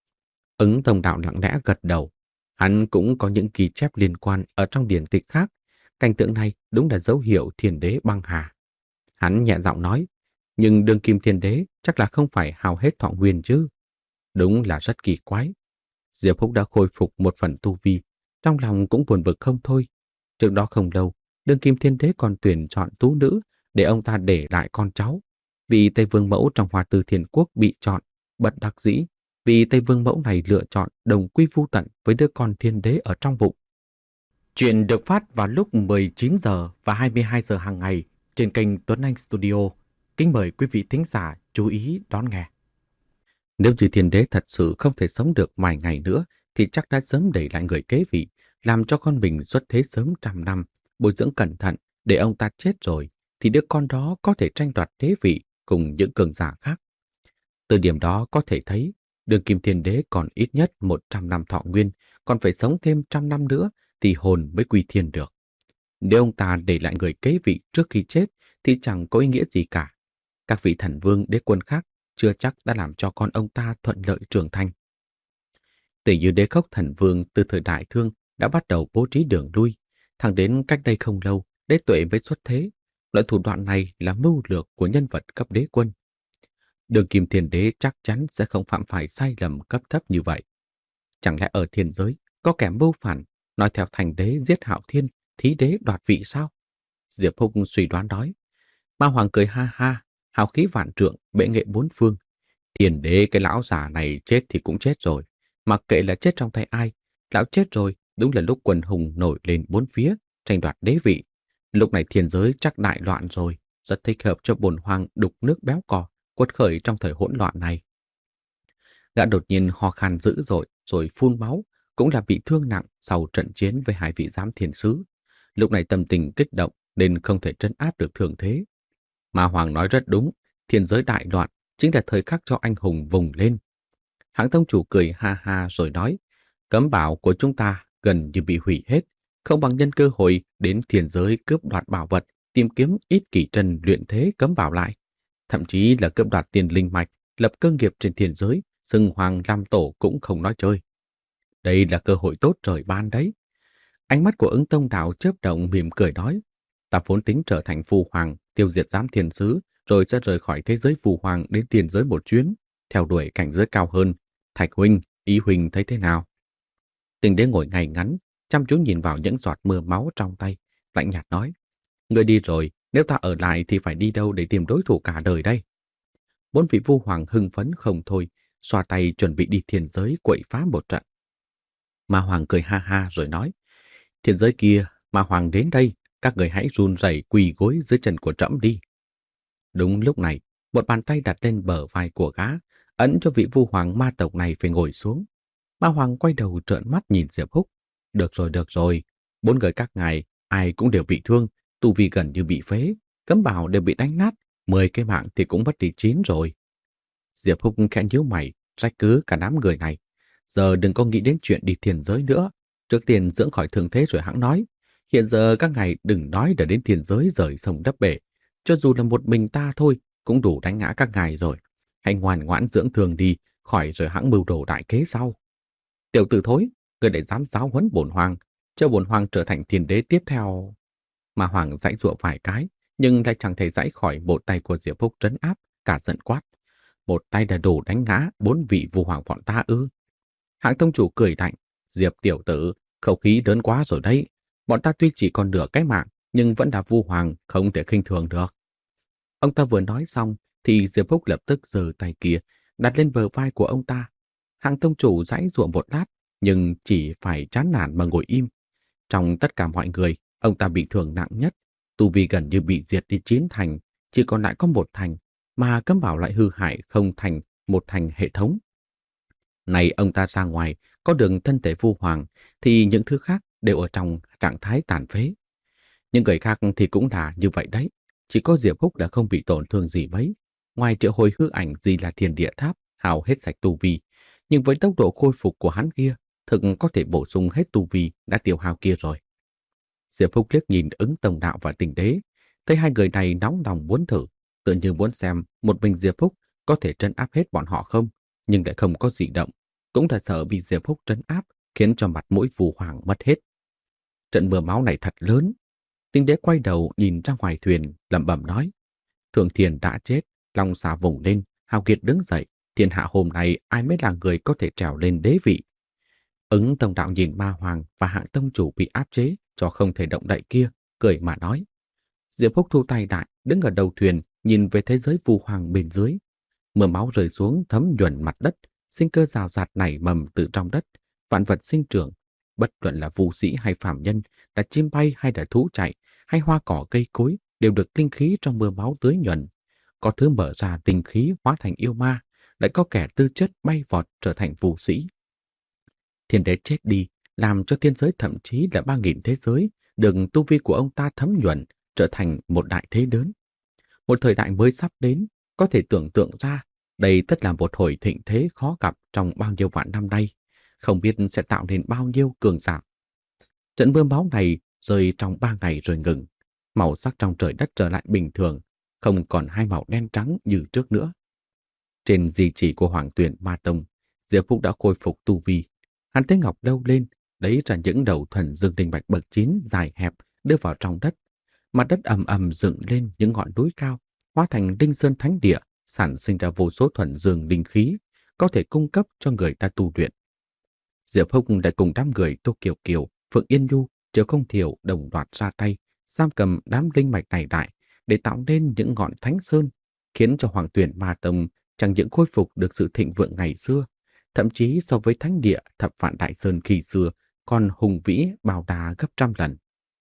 Ứng Tông Đạo lặng lẽ gật đầu. Hắn cũng có những ghi chép liên quan ở trong điển tịch khác. Cảnh tượng này đúng là dấu hiệu thiên đế băng hà. Hắn nhẹ giọng nói, nhưng đương kim thiên đế chắc là không phải hao hết thọ nguyên chứ. Đúng là rất kỳ quái. Diệp Húc đã khôi phục một phần tu vi, trong lòng cũng buồn bực không thôi. Trước đó không lâu, đương kim thiên đế còn tuyển chọn tú nữ để ông ta để lại con cháu. Vị Tây Vương Mẫu trong Hoa Tư Thiên Quốc bị chọn, bất đắc dĩ. Vị Tây Vương Mẫu này lựa chọn đồng quy vu tận với đứa con thiên đế ở trong bụng. Chuyện được phát vào lúc mười chín giờ và hai mươi hai giờ hàng ngày trên kênh Tuấn Anh Studio. Kính mời quý vị thính giả chú ý đón nghe. Nếu như thiên đế thật sự không thể sống được vài ngày nữa thì chắc đã sớm đẩy lại người kế vị, làm cho con mình xuất thế sớm trăm năm, bồi dưỡng cẩn thận để ông ta chết rồi thì đứa con đó có thể tranh đoạt đế vị cùng những cường giả khác. Từ điểm đó có thể thấy đương kim thiên đế còn ít nhất một trăm năm thọ nguyên, còn phải sống thêm trăm năm nữa thì hồn mới quy thiên được. Nếu ông ta để lại người kế vị trước khi chết thì chẳng có ý nghĩa gì cả. Các vị thần vương đế quân khác chưa chắc đã làm cho con ông ta thuận lợi trưởng thành. Tỷ như Đế Khốc Thần Vương từ thời Đại Thương đã bắt đầu bố trí đường lui, thẳng đến cách đây không lâu, Đế Tuệ mới xuất thế. Loại thủ đoạn này là mưu lược của nhân vật cấp đế quân. Đường kim thiên đế chắc chắn sẽ không phạm phải sai lầm cấp thấp như vậy. Chẳng lẽ ở thiên giới có kẻ mưu phản nói theo thành đế giết Hạo Thiên, thí đế đoạt vị sao? Diệp Húc suy đoán nói. Ma Hoàng cười ha ha, hào khí vạn trượng, bệ nghệ bốn phương. Thiên đế cái lão già này chết thì cũng chết rồi. Mặc kệ là chết trong tay ai, lão chết rồi, đúng là lúc quần hùng nổi lên bốn phía, tranh đoạt đế vị. Lúc này thiên giới chắc đại loạn rồi, rất thích hợp cho bổn hoàng đục nước béo cò, quật khởi trong thời hỗn loạn này. Gã đột nhiên ho khan dữ dội, rồi phun máu, cũng là bị thương nặng sau trận chiến với hai vị giám thiên sứ. Lúc này tâm tình kích động nên không thể trấn áp được thường thế. Ma Hoàng nói rất đúng, thiên giới đại loạn chính là thời khắc cho anh hùng vùng lên. Hạng tông chủ cười ha ha rồi nói, cấm bảo của chúng ta gần như bị hủy hết, không bằng nhân cơ hội đến thiên giới cướp đoạt bảo vật, tìm kiếm ít kỳ trần luyện thế cấm bảo lại. Thậm chí là cướp đoạt tiền linh mạch, lập cơ nghiệp trên thiên giới, xưng hoàng làm tổ cũng không nói chơi. Đây là cơ hội tốt trời ban đấy. Ánh mắt của Ứng Tông Đạo chớp động mỉm cười nói, ta vốn tính trở thành phù hoàng, tiêu diệt giám thiên sứ, rồi sẽ rời khỏi thế giới phù hoàng đến tiền giới một chuyến, theo đuổi cảnh giới cao hơn. Thạch huynh, ý huynh thấy thế nào? Tình đế ngồi ngay ngắn, chăm chú nhìn vào những giọt mưa máu trong tay, lạnh nhạt nói: Người đi rồi, nếu ta ở lại thì phải đi đâu để tìm đối thủ cả đời đây? Bốn vị vu hoàng hưng phấn không thôi, xoa tay chuẩn bị đi thiên giới quậy phá một trận. Ma hoàng cười ha ha rồi nói: Thiên giới kia, Ma hoàng đến đây, các người hãy run rẩy quỳ gối dưới chân của trẫm đi. Đúng lúc này, một bàn tay đặt lên bờ vai của gã, ấn cho vị vu hoàng ma tộc này phải ngồi xuống. Ma hoàng quay đầu trợn mắt nhìn Diệp Húc. Được rồi, được rồi, bốn người các ngài, ai cũng đều bị thương, tu vi gần như bị phế, cấm bảo đều bị đánh nát, mười cái mạng thì cũng mất đi chín rồi. Diệp Húc khẽ nhíu mày, trách cứ cả đám người này. Giờ đừng có nghĩ đến chuyện đi thiên giới nữa. Trước tiên dưỡng khỏi thương thế rồi hãng nói. Hiện giờ các ngài đừng nói để đến thiên giới rời sông đắp bể. Cho dù là một mình ta thôi, cũng đủ đánh ngã các ngài rồi. Hãy ngoan ngoãn dưỡng thương đi, khỏi rồi hãng mưu đồ đại kế sau. Tiểu tử thối, người lại dám giáo huấn bổn hoàng, cho bổn hoàng trở thành thiên đế tiếp theo. Mà hoàng giãy giụa vài cái, nhưng lại chẳng thể giãy khỏi một tay của Diệp Húc trấn áp, cả giận quát. Một tay đã đủ đánh ngã bốn vị vu hoàng bọn ta ư? Hạng tông chủ cười lạnh: Diệp tiểu tử, khẩu khí lớn quá rồi đấy. Bọn ta tuy chỉ còn nửa cái mạng, nhưng vẫn là vu hoàng, không thể khinh thường được. Ông ta vừa nói xong, thì Diệp Húc lập tức giơ tay kia đặt lên bờ vai của ông ta. Hạng tông chủ giãy giụa một lát, nhưng chỉ phải chán nản mà ngồi im. Trong tất cả mọi người, ông ta bị thương nặng nhất, tu vi gần như bị diệt đi chín thành, chỉ còn lại có một thành, mà cấm bảo lại hư hại không thành một thành hệ thống. Này ông ta ra ngoài, có đường thân thể vu hoàng, thì những thứ khác đều ở trong trạng thái tàn phế. Những người khác thì cũng là như vậy đấy, chỉ có Diệp Húc đã không bị tổn thương gì mấy. Ngoài triệu hồi hư ảnh gì là thiên địa tháp, hao hết sạch tu vi, nhưng với tốc độ khôi phục của hắn kia, thực có thể bổ sung hết tu vi đã tiêu hao kia rồi. Diệp Húc liếc nhìn Ứng Tông Đạo và Tình Đế, thấy hai người này nóng lòng muốn thử, tự như muốn xem một mình Diệp Húc có thể trấn áp hết bọn họ không, nhưng lại không có dị động, cũng là sợ bị Diệp Húc trấn áp khiến cho mặt mũi vu hoàng mất hết. Trận mưa máu này thật lớn. Tình Đế quay đầu nhìn ra ngoài thuyền, lẩm bẩm nói: Thượng Thiền đã chết, long xà vùng lên, Hào Kiệt đứng dậy, thiên hạ hôm nay ai mới là người có thể trèo lên đế vị. Ứng Tông Đạo nhìn Ma Hoàng và Hạng tông chủ bị áp chế cho không thể động đậy kia, cười mà nói. Diệp Húc thu tay lại, đứng ở đầu thuyền, nhìn về thế giới vu hoàng bên dưới. Mưa máu rơi xuống thấm nhuần mặt đất, sinh cơ rào rạt nảy mầm từ trong đất, vạn vật sinh trưởng. Bất luận là vu sĩ hay phàm nhân, là chim bay hay là thú chạy, hay hoa cỏ cây cối, đều được linh khí trong mưa máu tưới nhuần. Có thứ mở ra linh khí hóa thành yêu ma, lại có kẻ tư chất bay vọt trở thành vu sĩ. Thiên đế chết đi, làm cho thiên giới thậm chí là ba nghìn thế giới, được tu vi của ông ta thấm nhuần, trở thành một đại thế lớn. Một thời đại mới sắp đến, có thể tưởng tượng ra, đây tất là một hồi thịnh thế khó gặp trong bao nhiêu vạn năm nay, không biết sẽ tạo nên bao nhiêu cường giả. Trận mưa máu này rơi trong ba ngày rồi ngừng, màu sắc trong trời đất trở lại bình thường, không còn hai màu đen trắng như trước nữa. Trên di chỉ của Hoàng Tuyền Ma Tông, Diệp Húc đã khôi phục tu vi. Hắn thấy ngọc đâu lên, lấy ra những đầu thuần dương linh bạch bậc chín dài hẹp đưa vào trong đất. Mặt đất ầm ầm dựng lên những ngọn núi cao, hóa thành linh sơn thánh địa, sản sinh ra vô số thuần dương linh khí, có thể cung cấp cho người ta tu luyện. Diệp Húc đã cùng đám người Tô Kiều Kiều, Phượng Yên Nhu, Triệu Không Thiểu đồng loạt ra tay, giam cầm đám linh mạch này lại để tạo nên những ngọn thánh sơn, khiến cho Hoàng Tuyền Ma Tông chẳng những khôi phục được sự thịnh vượng ngày xưa, thậm chí so với thánh địa Thập Vạn Đại Sơn khi xưa còn hùng vĩ bao đà gấp trăm lần.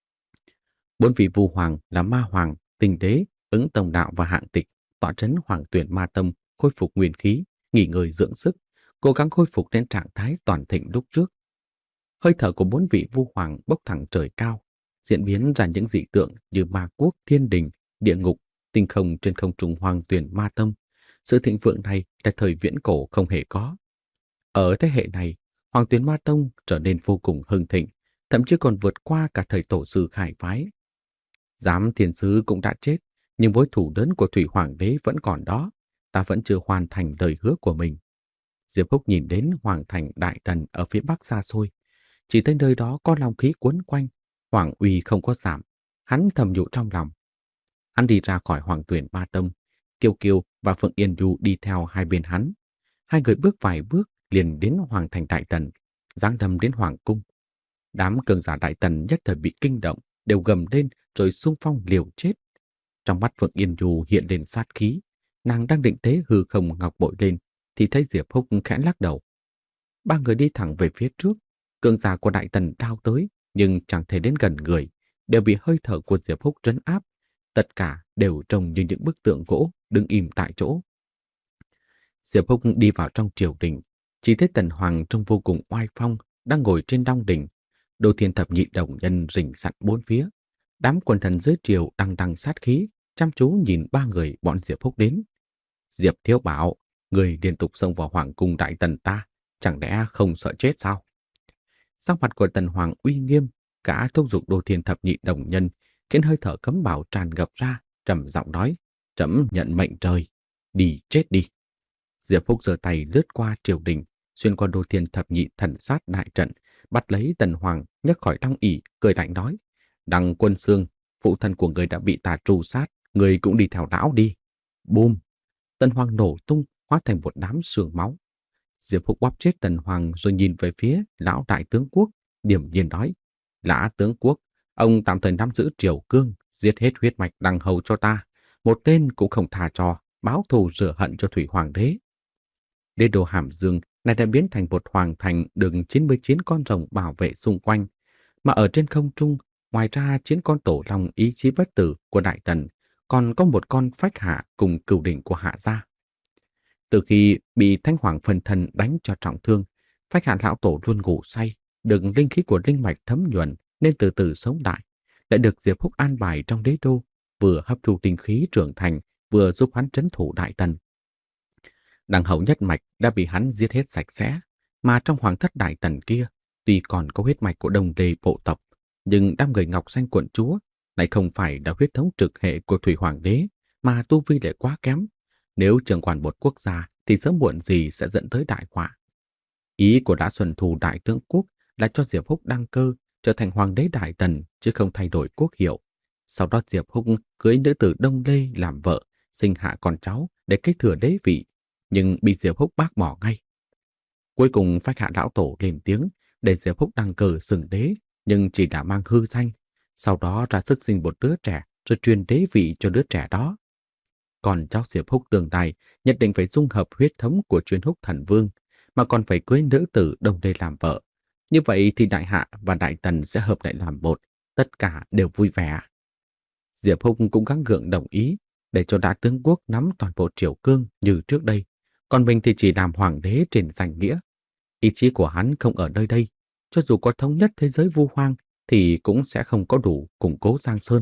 Bốn vị vu hoàng là Ma Hoàng, Tình Đế, Ứng Tông Đạo và Hạng Tịch tọa trấn Hoàng Tuyền Ma Tông, khôi phục nguyên khí, nghỉ ngơi dưỡng sức, cố gắng khôi phục đến trạng thái toàn thịnh lúc trước. Hơi thở của bốn vị vu hoàng bốc thẳng trời cao, diễn biến ra những dị tượng như ma quốc, thiên đình, địa ngục, tinh không trên không trung Hoàng Tuyền Ma Tông. Sự thịnh vượng này là thời viễn cổ không hề có. Ở thế hệ này, Hoàng Tuyền Ma Tông trở nên vô cùng hưng thịnh, thậm chí còn vượt qua cả thời tổ sư Khải phái. Giám Thiên Sứ cũng đã chết, nhưng mối thù lớn của Thủy Hoàng đế vẫn còn đó. Ta vẫn chưa hoàn thành lời hứa của mình. Diệp Húc nhìn đến Hoàng thành Đại Tần ở phía bắc xa xôi, chỉ thấy nơi đó có long khí cuốn quanh, hoàng uy không có giảm. Hắn thầm nhủ trong lòng. Hắn đi ra khỏi Hoàng Tuyền Ma Tông, Kiều Kiều và Phượng Yên Du đi theo hai bên hắn. Hai người bước vài bước liền đến Hoàng thành Đại Tần. giáng đâm đến hoàng cung. Đám cường giả Đại Tần nhất thời bị kinh động, đều gầm lên rồi xung phong liều chết. Trong mắt Phượng Yên Nhu hiện lên sát khí, nàng đang định tế hư không ngọc bội lên thì thấy Diệp Húc khẽ lắc đầu. Ba người đi thẳng về phía trước, cường giả của Đại Tần lao tới nhưng chẳng thể đến gần người, đều bị hơi thở của Diệp Húc trấn áp. Tất cả đều trông như những bức tượng gỗ đứng im tại chỗ. Diệp Húc đi vào trong triều đình, chỉ thấy Tần Hoàng trông vô cùng oai phong, đang ngồi trên đong đình. Đô Thiên Thập Nhị Đồng Nhân rình sẵn bốn phía. Đám quần thần dưới triều đằng đằng sát khí, chăm chú nhìn ba người bọn Diệp Húc đến. Diệp Thiếu Bảo, người liên tục xông vào hoàng cung Đại Tần ta, chẳng lẽ không sợ chết sao? Sắc mặt của Tần Hoàng uy nghiêm, cả thúc giục Đô Thiên Thập Nhị Đồng Nhân, khiến hơi thở cấm bảo tràn ngập ra, trầm giọng nói: "Trẫm nhận mệnh trời, đi chết đi." Diệp Húc giơ tay lướt qua triều đình, xuyên qua Đô Thiên Thập Nhị Thần Sát đại trận, bắt lấy Tần Hoàng nhấc khỏi đăng ỷ, cười lạnh nói: "Đăng Quân Xương, phụ thân của người đã bị ta tru sát, người cũng đi theo lão đi." Bùm! Tần Hoàng nổ tung, hóa thành một đám sương máu. Diệp Húc bóp chết Tần Hoàng rồi nhìn về phía lão đại tướng quốc, điềm nhiên nói: "Lã tướng quốc, ông tạm thời nắm giữ triều cương, giết hết huyết mạch Đăng hầu cho ta, một tên cũng không tha cho, báo thù rửa hận cho Thủy Hoàng đế." Đế đô Hàm Dương này đã biến thành một hoàng thành được chín mươi chín con rồng bảo vệ xung quanh, mà ở trên không trung, ngoài ra chín con tổ long ý chí bất tử của Đại Tần, còn có một con phách hạ cùng cửu đỉnh của Hạ gia. Từ khi bị Thánh Hoàng phân thân đánh cho trọng thương, phách hạ lão tổ luôn ngủ say, được linh khí của linh mạch thấm nhuần nên từ từ sống lại, lại được Diệp Húc an bài trong đế đô, vừa hấp thu tinh khí trưởng thành, vừa giúp hắn trấn thủ Đại Tần. Đăng hậu nhất mạch đã bị hắn giết hết sạch sẽ, mà trong hoàng thất Đại Tần kia, tuy còn có huyết mạch của Đông Lê bộ tộc, nhưng đám người Ngọc Xanh quận chúa lại không phải là huyết thống trực hệ của Thủy Hoàng đế, mà tu vi lại quá kém. Nếu trưởng quản một quốc gia thì sớm muộn gì sẽ dẫn tới đại họa. Ý của Lã Xuân Thu đại tướng quốc là cho Diệp Húc đăng cơ trở thành hoàng đế Đại Tần, chứ không thay đổi quốc hiệu. Sau đó Diệp Húc cưới nữ tử Đông Lê làm vợ, sinh hạ con cháu để kế thừa đế vị, nhưng bị Diệp Húc bác bỏ ngay. Cuối cùng phách hạ lão tổ lên tiếng để Diệp Húc đăng cơ xưng đế, nhưng chỉ đã mang hư danh, sau đó ra sức sinh một đứa trẻ rồi truyền đế vị cho đứa trẻ đó. Còn cháu Diệp Húc tương lai nhất định phải dung hợp huyết thống của Chuyên Húc Thần Vương, mà còn phải cưới nữ tử Đông Lê làm vợ. Như vậy thì Đại Hạ và Đại Tần sẽ hợp lại làm một, tất cả đều vui vẻ. Diệp Húc cũng gắng gượng đồng ý để cho Đại tướng quốc nắm toàn bộ triều cương như trước đây, còn mình thì chỉ làm hoàng đế trên danh nghĩa. Ý chí của hắn không ở nơi đây, cho dù có thống nhất thế giới vu hoang thì cũng sẽ không có đủ củng cố Giang Sơn.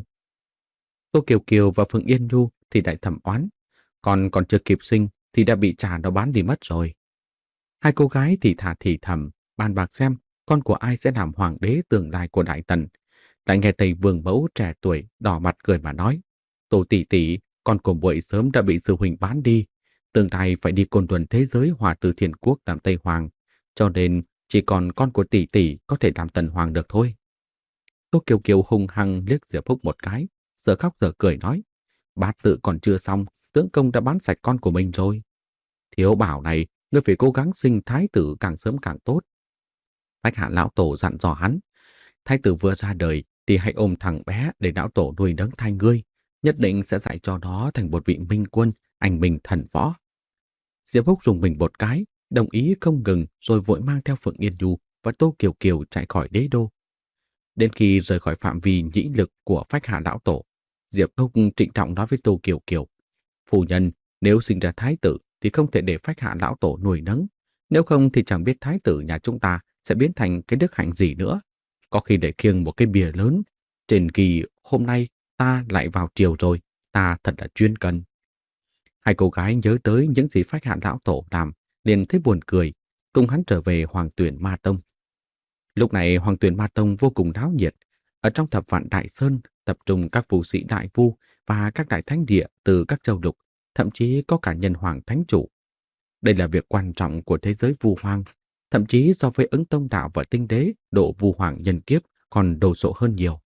Tô Kiều Kiều và Phượng Yên Nhu thì đại thẩm oán, còn còn chưa kịp sinh thì đã bị cha nó bán đi mất rồi. Hai cô gái thì thả thì thầm bàn bạc xem con của ai sẽ làm hoàng đế tương lai của Đại Tần. Lại nghe thầy Vương Mẫu trẻ tuổi đỏ mặt cười mà nói: "Tô tỷ tỷ, con của muội sớm đã bị sư huynh bán đi, tương lai phải đi côn luân thế giới hòa từ Thiên Quốc làm Tây Hoàng, cho nên chỉ còn con của tỷ tỷ có thể làm Tần Hoàng được thôi." Tô Kiều Kiều hung hăng liếc Diệp Húc một cái, giờ khóc giờ cười nói: "Bát tự còn chưa xong, tướng công đã bán sạch con của mình rồi. Thiếu Bảo này, ngươi phải cố gắng sinh thái tử càng sớm càng tốt." Bách Hạ lão tổ dặn dò hắn: "Thái tử vừa ra đời thì hãy ôm thằng bé để lão tổ nuôi nấng thành ngươi, nhất định sẽ dạy cho nó thành một vị minh quân, anh minh thần võ." Diệp Húc dùng mình một cái, đồng ý không ngừng, rồi vội mang theo Phượng Yên Nhu và Tô Kiều Kiều chạy khỏi đế đô. Đến khi rời khỏi phạm vi nhĩ lực của Phách Hạ lão tổ, Diệp Húc trịnh trọng nói với Tô Kiều Kiều: "Phu nhân, nếu sinh ra thái tử thì không thể để Phách Hạ lão tổ nuôi nấng, nếu không thì chẳng biết thái tử nhà chúng ta sẽ biến thành cái đức hạnh gì nữa. Có khi để khiêng một cái bìa lớn trên ghi hôm nay ta lại vào triều rồi, ta thật là chuyên cần." Hai cô gái nhớ tới những gì Phách Hạ lão tổ làm, liền thấy buồn cười, cùng hắn trở về Hoàng Tuyển Ma Tông. Lúc này Hoàng Tuyển Ma Tông vô cùng náo nhiệt. Ở trong thập vạn Đại Sơn tập trung các phù sĩ đại vu và các đại thánh địa từ các châu lục, thậm chí có cả nhân hoàng thánh chủ. Đây là việc quan trọng của thế giới vu hoang, thậm chí so với Ứng Tông đạo và Tinh Đế, độ vu hoàng nhân kiếp còn đồ sộ hơn nhiều.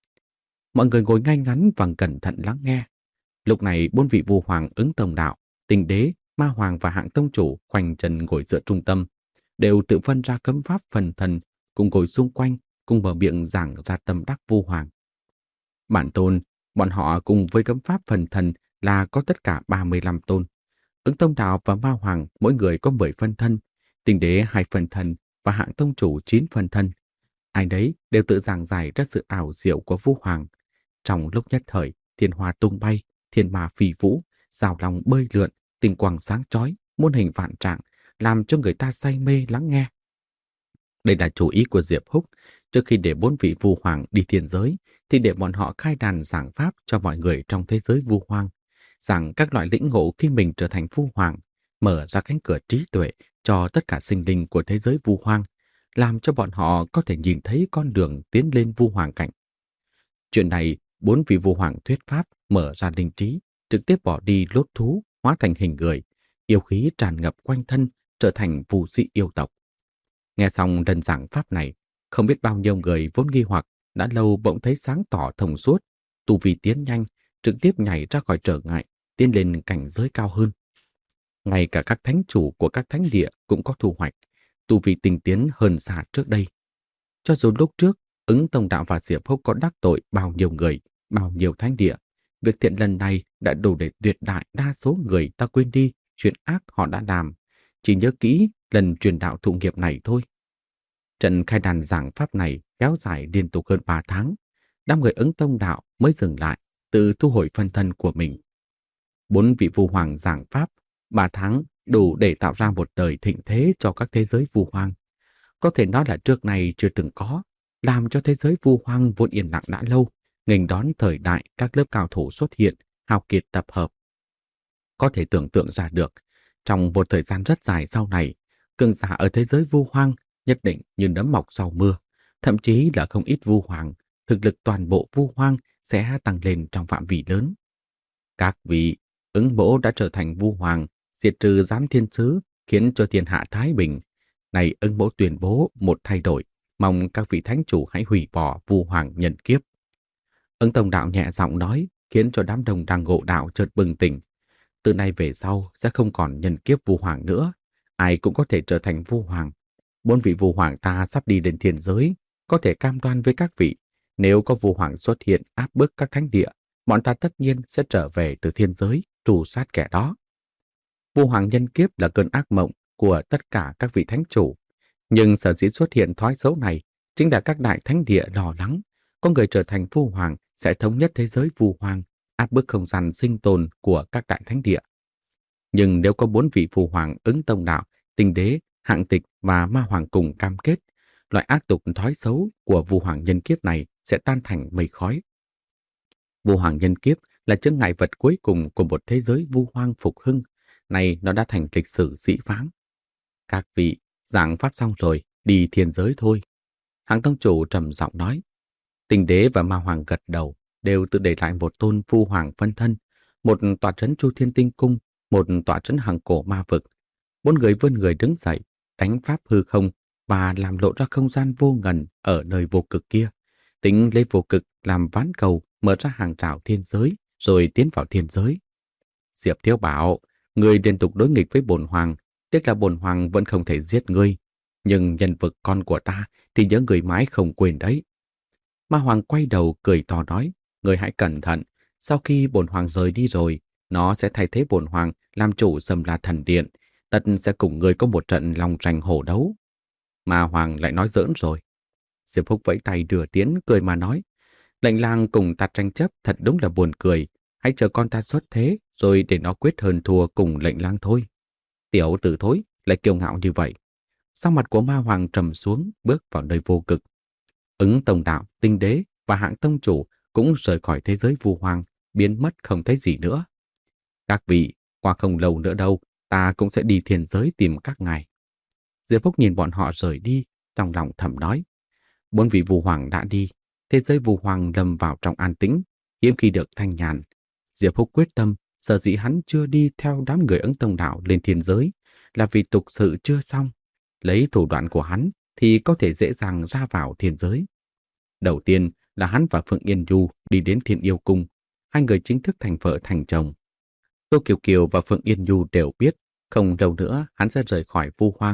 Mọi người ngồi ngay ngắn và cẩn thận lắng nghe. Lúc này bốn vị vu hoàng Ứng Tông đạo, Tinh Đế, Ma Hoàng và Hạng Tông chủ khoanh chân ngồi giữa trung tâm. đều tự phân ra cấm pháp phần thần, cùng ngồi xung quanh, cùng mở miệng giảng ra tâm đắc Vu Hoàng. Bản tôn, bọn họ cùng với cấm pháp phần thần là có tất cả ba mươi lăm tôn. Ứng Tông Đạo và Ma Hoàng mỗi người có mười phân thân, Tinh Đế hai phân thân và Hạng Tông Chủ chín phân thân. Ai đấy đều tự giảng giải ra sự ảo diệu của Vu Hoàng. Trong lúc nhất thời, thiên hoa tung bay, thiên ma phi vũ, rào lòng bơi lượn, tinh quang sáng chói, muôn hình vạn trạng, làm cho người ta say mê lắng nghe. Đây là chủ ý của Diệp Húc. Trước khi để bốn vị Vu Hoàng đi thiên giới, thì để bọn họ khai đàn giảng pháp cho mọi người trong thế giới Vu Hoang, giảng các loại lĩnh ngộ khi mình trở thành Vu Hoàng, mở ra cánh cửa trí tuệ cho tất cả sinh linh của thế giới Vu Hoang, làm cho bọn họ có thể nhìn thấy con đường tiến lên Vu Hoàng cảnh. Chuyện này, bốn vị Vu Hoàng thuyết pháp mở ra linh trí, trực tiếp bỏ đi lốt thú, hóa thành hình người, yêu khí tràn ngập quanh thân, trở thành Vu sĩ yêu tộc. Nghe xong lần giảng pháp này, không biết bao nhiêu người vốn nghi hoặc đã lâu bỗng thấy sáng tỏ thông suốt, tu vi tiến nhanh, trực tiếp nhảy ra khỏi trở ngại, tiến lên cảnh giới cao hơn. Ngay cả các thánh chủ của các thánh địa cũng có thu hoạch, tu vi tinh tiến hơn xa trước đây. Cho dù lúc trước, Ứng Tông Đạo và Diệp Húc có đắc tội bao nhiêu người, bao nhiêu thánh địa, việc thiện lần này đã đủ để tuyệt đại đa số người ta quên đi chuyện ác họ đã làm, chỉ nhớ kỹ lần truyền đạo thụ nghiệp này thôi. Trận khai đàn giảng pháp này kéo dài liên tục hơn ba tháng, đám người Ứng Tông Đạo mới dừng lại, tự thu hồi phân thân của mình. Bốn vị Vu Hoàng giảng pháp, ba tháng đủ để tạo ra một đời thịnh thế cho các thế giới Vu Hoang. Có thể nói là trước này chưa từng có, làm cho thế giới Vu Hoang vốn yên lặng đã lâu, nghênh đón thời đại các lớp cao thủ xuất hiện, hào kiệt tập hợp. Có thể tưởng tượng ra được, trong một thời gian rất dài sau này, cường giả ở thế giới Vu Hoang nhất định như nấm mọc sau mưa, thậm chí là không ít Vu Hoàng, thực lực toàn bộ Vu Hoang sẽ tăng lên trong phạm vi lớn. Các vị, Ứng Mỗ đã trở thành Vu Hoàng, diệt trừ giám thiên sứ, khiến cho thiên hạ thái bình. Này Ứng Mỗ tuyên bố một thay đổi, mong các vị thánh chủ hãy hủy bỏ Vu Hoàng nhân kiếp. Ứng Tông Đạo nhẹ giọng nói, khiến cho đám đông đang ngộ đạo chợt bừng tỉnh. Từ nay về sau sẽ không còn nhân kiếp Vu Hoàng nữa, ai cũng có thể trở thành Vu Hoàng. Bốn vị Vu Hoàng ta sắp đi đến thiên giới, có thể cam đoan với các vị, nếu có Vu Hoàng xuất hiện áp bức các thánh địa, bọn ta tất nhiên sẽ trở về từ thiên giới, trù sát kẻ đó. Vu Hoàng nhân kiếp là cơn ác mộng của tất cả các vị thánh chủ, nhưng sở dĩ xuất hiện thói xấu này chính là các đại thánh địa lo lắng, có người trở thành Vu Hoàng sẽ thống nhất thế giới Vu Hoàng, áp bức không gian sinh tồn của các đại thánh địa. Nhưng nếu có bốn vị Vu Hoàng Ứng Tông Đạo, Tinh Đế, Hạng Tịch và Ma Hoàng cùng cam kết, loại ác tục thói xấu của Vu Hoàng nhân kiếp này sẽ tan thành mây khói. Vu Hoàng nhân kiếp là chướng ngại vật cuối cùng của một thế giới Vu Hoang phục hưng, này nó đã thành lịch sử dĩ vãng. Các vị, giảng pháp xong rồi, đi thiên giới thôi. Hạng Tông Chủ trầm giọng nói. Tinh Đế và Ma Hoàng gật đầu, đều tự để lại một tôn Vu Hoàng phân thân, một tọa trấn Chu Thiên Tinh Cung, một tọa trấn Hằng Cổ Ma Vực. Bốn người vươn người đứng dậy, đánh pháp hư không và làm lộ ra không gian vô ngần ở nơi vô cực kia. Tính lấy vô cực làm ván cầu, mở ra hàng rào thiên giới, rồi tiến vào thiên giới. Diệp Thiếu bảo, người liên tục đối nghịch với bổn hoàng, tiếc là bổn hoàng vẫn không thể giết ngươi, nhưng nhân vực con của ta thì nhớ người mãi không quên đấy. Ma Hoàng quay đầu cười to nói, người hãy cẩn thận, sau khi bổn hoàng rời đi rồi, nó sẽ thay thế bổn hoàng làm chủ Sầm La Thần Điện, tất sẽ cùng người có một trận long tranh hổ đấu. Ma Hoàng lại nói giỡn rồi. Diệp Húc vẫy tay đưa tiến, cười mà nói, lệnh lang cùng ta tranh chấp thật đúng là buồn cười, hãy chờ con ta xuất thế rồi để nó quyết hơn thua cùng lệnh lang thôi. Tiểu tử thối lại kiêu ngạo như vậy. Sắc mặt của Ma Hoàng trầm xuống, bước vào nơi vô cực. Ứng Tông Đạo, Tinh Đế và Hạng Tông Chủ cũng rời khỏi thế giới Vu Hoang, biến mất không thấy gì nữa. Các vị, qua không lâu nữa đâu, ta cũng sẽ đi thiên giới tìm các ngài. Diệp Húc nhìn bọn họ rời đi, trong lòng thầm nói. Bốn vị Vu Hoàng đã đi, thế giới Vu Hoàng lâm vào trong an tĩnh, hiếm khi được thanh nhàn. Diệp Húc quyết tâm, sở dĩ hắn chưa đi theo đám người Ứng Tông Đạo lên thiên giới, là vì tục sự chưa xong. Lấy thủ đoạn của hắn thì có thể dễ dàng ra vào thiên giới. Đầu tiên là hắn và Phượng Yên Du đi đến Thiên Yêu Cung, hai người chính thức thành vợ thành chồng. Tô Kiều Kiều và Phượng Yên Du đều biết, không lâu nữa hắn sẽ rời khỏi Vu Hoang,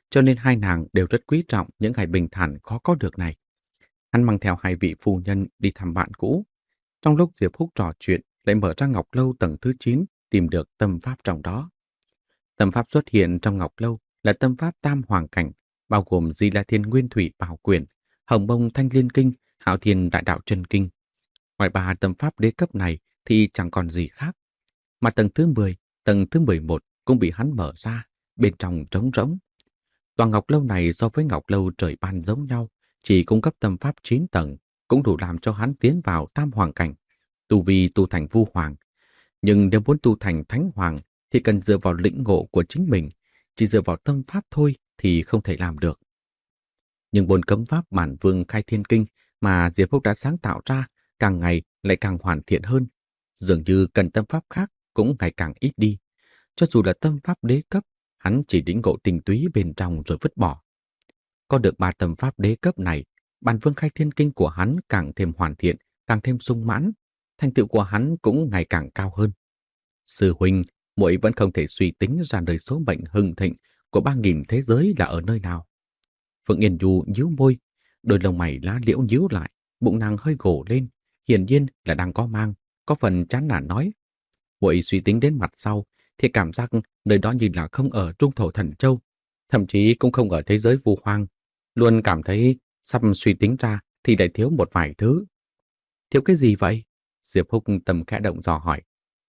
cho nên hai nàng đều rất quý trọng những ngày bình thản khó có được này. Hắn mang theo hai vị phu nhân đi thăm bạn cũ. Trong lúc Diệp Húc trò chuyện, lại mở ra ngọc lâu tầng thứ chín, tìm được tâm pháp trong đó. Tâm pháp xuất hiện trong ngọc lâu là tâm pháp tam hoàng cảnh, bao gồm Di La Thiên Nguyên Thủy Bảo Quyển, Hồng Bông Thanh Liên Kinh, Hạo Thiên Đại Đạo Chân Kinh. Ngoài ba tâm pháp đế cấp này thì chẳng còn gì khác. Mà tầng thứ mười, tầng thứ mười một cũng bị hắn mở ra, bên trong trống rỗng. Tòa ngọc lâu này so với ngọc lâu trời ban giống nhau, chỉ cung cấp tâm pháp chín tầng, cũng đủ làm cho hắn tiến vào tam hoàng cảnh, tu vi tu thành vu hoàng. Nhưng nếu muốn tu thành thánh hoàng thì cần dựa vào lĩnh ngộ của chính mình, chỉ dựa vào tâm pháp thôi thì không thể làm được. Nhưng bốn cấm pháp Bản Vương Khai Thiên Kinh mà Diệp Húc đã sáng tạo ra càng ngày lại càng hoàn thiện hơn, dường như cần tâm pháp khác cũng ngày càng ít đi. Cho dù là tâm pháp đế cấp, hắn chỉ lĩnh ngộ tinh túy bên trong rồi vứt bỏ. Có được ba tâm pháp đế cấp này, Bản Vương Khai Thiên Kinh của hắn càng thêm hoàn thiện, càng thêm sung mãn, thành tựu của hắn cũng ngày càng cao hơn. Sư huynh, muội vẫn không thể suy tính ra đời số mệnh hưng thịnh của ba nghìn thế giới là ở nơi nào. Phượng Yên Du nhíu môi, đôi lông mày lá liễu nhíu lại, bụng nàng hơi gổ lên, hiển nhiên là đang có mang, có phần chán nản nói. Muội suy tính đến mặt sau, thì cảm giác nơi đó như là không ở Trung Thổ Thần Châu, thậm chí cũng không ở thế giới vu hoang. Luôn cảm thấy sắp suy tính ra thì lại thiếu một vài thứ. Thiếu cái gì vậy? Diệp Húc tâm khẽ động dò hỏi.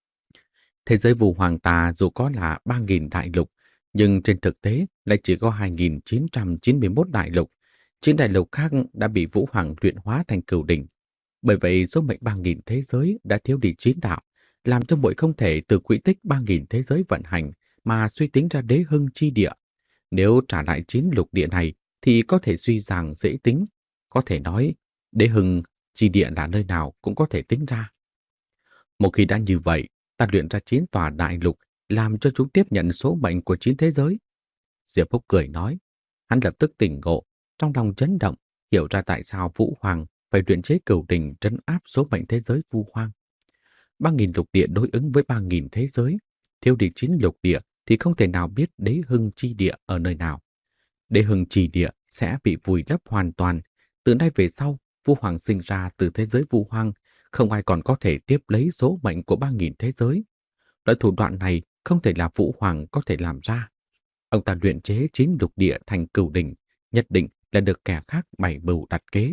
Thế giới vu hoàng ta dù có là ba nghìn đại lục, nhưng trên thực tế lại chỉ có hai nghìn chín trăm chín mươi mốt đại lục. Chín đại lục khác đã bị Vũ Hoàng luyện hóa thành cửu đỉnh. Bởi vậy số mệnh ba nghìn thế giới đã thiếu đi chín đạo, làm cho muội không thể từ quỹ tích ba nghìn thế giới vận hành mà suy tính ra đế hưng chi địa. Nếu trả lại chín lục địa này thì có thể suy rằng dễ tính. Có thể nói đế hưng chi địa là nơi nào cũng có thể tính ra. Một khi đã như vậy, ta luyện ra chín tòa đại lục, làm cho chúng tiếp nhận số mệnh của chín thế giới. Diệp Húc cười nói. Hắn lập tức tỉnh ngộ, trong lòng chấn động, hiểu ra tại sao Vũ Hoàng phải luyện chế cửu đỉnh trấn áp số mệnh thế giới vu hoang. Ba nghìn lục địa đối ứng với ba nghìn thế giới, thiếu đi chín lục địa thì không thể nào biết đế hưng chi địa ở nơi nào. Đế hưng chi địa sẽ bị vùi lấp hoàn toàn. Từ nay về sau, Vũ Hoàng sinh ra từ thế giới vu hoang, không ai còn có thể tiếp lấy số mệnh của ba nghìn thế giới. Loại thủ đoạn này không thể là Vũ Hoàng có thể làm ra. Ông ta luyện chế chín lục địa thành cửu đỉnh, nhất định là được kẻ khác bày mưu đặt kế.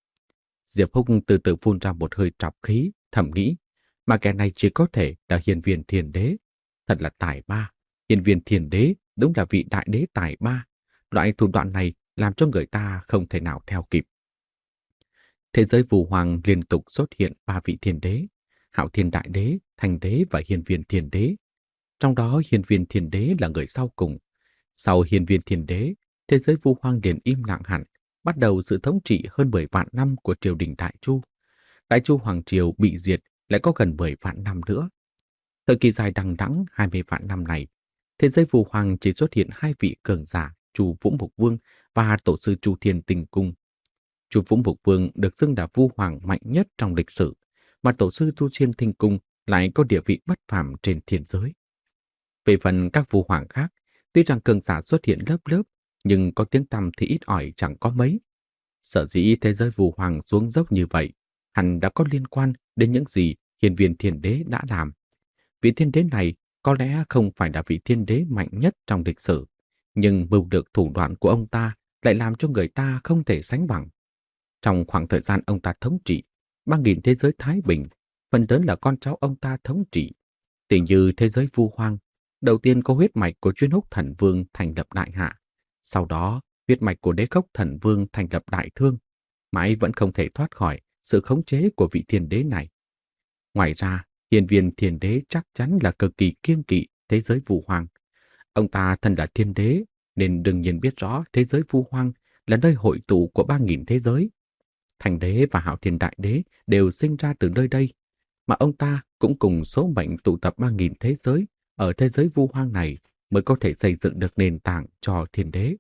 Diệp Húc từ từ phun ra một hơi trọc khí, thầm nghĩ, mà kẻ này chỉ có thể là Hiên Viên Thiên Đế. Thật là tài ba, Hiên Viên Thiên Đế đúng là vị đại đế tài ba. Loại thủ đoạn này làm cho người ta không thể nào theo kịp. Thế giới Vũ Hoàng liên tục xuất hiện ba vị thiên đế, Hạo Thiên Đại Đế, Thanh Đế và Hiên Viên Thiên Đế. Trong đó Hiên Viên Thiên Đế là người sau cùng. Sau Hiên Viên Thiên Đế, thế giới Vu Hoang liền im lặng hẳn, bắt đầu sự thống trị hơn mười vạn năm của triều đình Đại Chu. Đại Chu Hoàng Triều bị diệt lại có gần mười vạn năm nữa. Thời kỳ dài đằng đẵng hai mươi vạn năm này, thế giới Vu Hoang chỉ xuất hiện hai vị cường giả, Chu Vũ Mục Vương và tổ sư Chu Thiên Tinh Cung. Chu Vũ Mục Vương được xưng là Vu Hoàng mạnh nhất trong lịch sử, mà tổ sư Chu Thiên Tinh Cung lại có địa vị bất phàm trên thiên giới. Về phần các Vu Hoàng khác, tuy rằng cường giả xuất hiện lớp lớp, nhưng có tiếng tăm thì ít ỏi chẳng có mấy. Sở dĩ thế giới Vu Hoàng xuống dốc như vậy, hẳn đã có liên quan đến những gì Hiên Viên Thiên Đế đã làm. Vị thiên đế này có lẽ không phải là vị thiên đế mạnh nhất trong lịch sử, nhưng mưu lược thủ đoạn của ông ta lại làm cho người ta không thể sánh bằng. Trong khoảng thời gian ông ta thống trị, ba nghìn thế giới thái bình, phần lớn là con cháu ông ta thống trị. Tỷ như thế giới Vu Hoang, đầu tiên có huyết mạch của Chuyên Húc Thần Vương thành lập Đại Hạ, sau đó huyết mạch của Đế Cốc Thần Vương thành lập Đại Thương, mãi vẫn không thể thoát khỏi sự khống chế của vị thiên đế này. Ngoài ra, Hiên Viên Thiên Đế chắc chắn là cực kỳ kiêng kỵ thế giới Vu Hoang. Ông ta thân là thiên đế nên đương nhiên biết rõ thế giới Vu Hoang là nơi hội tụ của ba nghìn thế giới. Thành Đế và Hạo Thiên Đại Đế đều sinh ra từ nơi đây, mà ông ta cũng cùng số mệnh tụ tập ba nghìn thế giới ở thế giới Vu Hoang này mới có thể xây dựng được nền tảng cho thiên đế.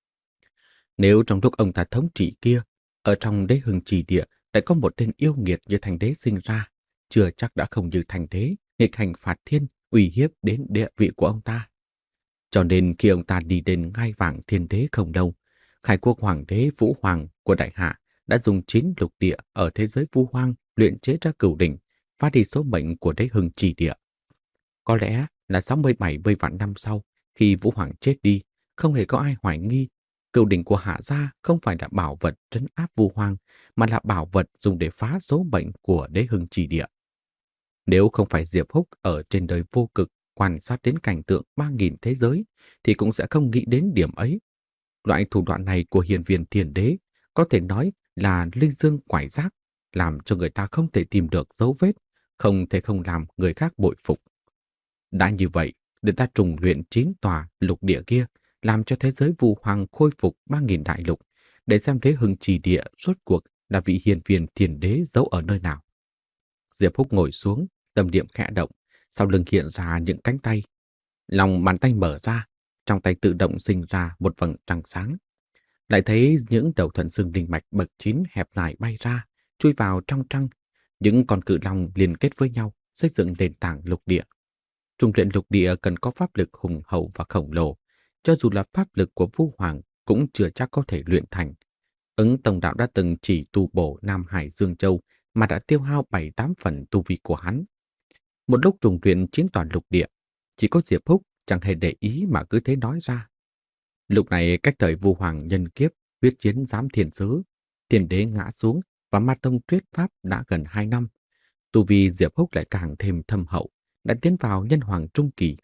Nếu trong lúc ông ta thống trị kia, ở trong đế hưng trì địa lại có một tên yêu nghiệt như Thành Đế sinh ra, chưa chắc đã không như Thành Đế nghịch hành phạt thiên, uy hiếp đến địa vị của ông ta. Cho nên khi ông ta đi đến ngai vàng thiên đế không lâu, khai quốc hoàng đế Vũ Hoàng của Đại Hạ đã dùng chín lục địa ở thế giới Vu Hoang luyện chế ra cửu đỉnh, phá đi số mệnh của đế Hưng Trì Địa. Có lẽ là sáu mươi bảy mươi vạn năm sau, khi Vũ Hoàng chết đi, không hề có ai hoài nghi cửu đỉnh của Hạ gia không phải là bảo vật trấn áp Vu Hoang, mà là bảo vật dùng để phá số mệnh của đế Hưng Trì Địa. Nếu không phải Diệp Húc ở trên đời vô cực quan sát đến cảnh tượng ba nghìn thế giới, thì cũng sẽ không nghĩ đến điểm ấy. Loại thủ đoạn này của hiền viên thiên đế có thể nói là linh dương quải giác, làm cho người ta không thể tìm được dấu vết, không thể không làm người khác bội phục. Đã như vậy, để ta trùng luyện chín tòa lục địa kia, làm cho thế giới Vu Hoang khôi phục ba nghìn đại lục, để xem đế Hưng Trì Địa rốt cuộc là vị hiền viên thiên đế giấu ở nơi nào. Diệp Húc ngồi xuống, tâm niệm khẽ động, sau lưng hiện ra những cánh tay. Lòng bàn tay mở ra, trong tay tự động sinh ra một vầng trăng sáng. Lại thấy những đầu thuần dương linh mạch bậc chín hẹp dài bay ra, chui vào trong trăng. Những con cự long liên kết với nhau, xây dựng nền tảng lục địa. Trùng luyện lục địa cần có pháp lực hùng hậu và khổng lồ. Cho dù là pháp lực của Vu Hoàng cũng chưa chắc có thể luyện thành. Ứng Tông Đạo đã từng chỉ tu bổ Nam Hải Dương Châu mà đã tiêu hao bảy tám phần tu vi của hắn. Một lúc trùng luyện chín toàn lục địa, chỉ có Diệp Húc chẳng hề để ý mà cứ thế nói ra. Lúc này cách thời Vu Hoàng nhân kiếp, huyết chiến giám thiên sứ, thiên đế ngã xuống và ma tông tuyết pháp đã gần hai năm. Tu vi Diệp Húc lại càng thêm thâm hậu, đã tiến vào nhân hoàng trung kỳ.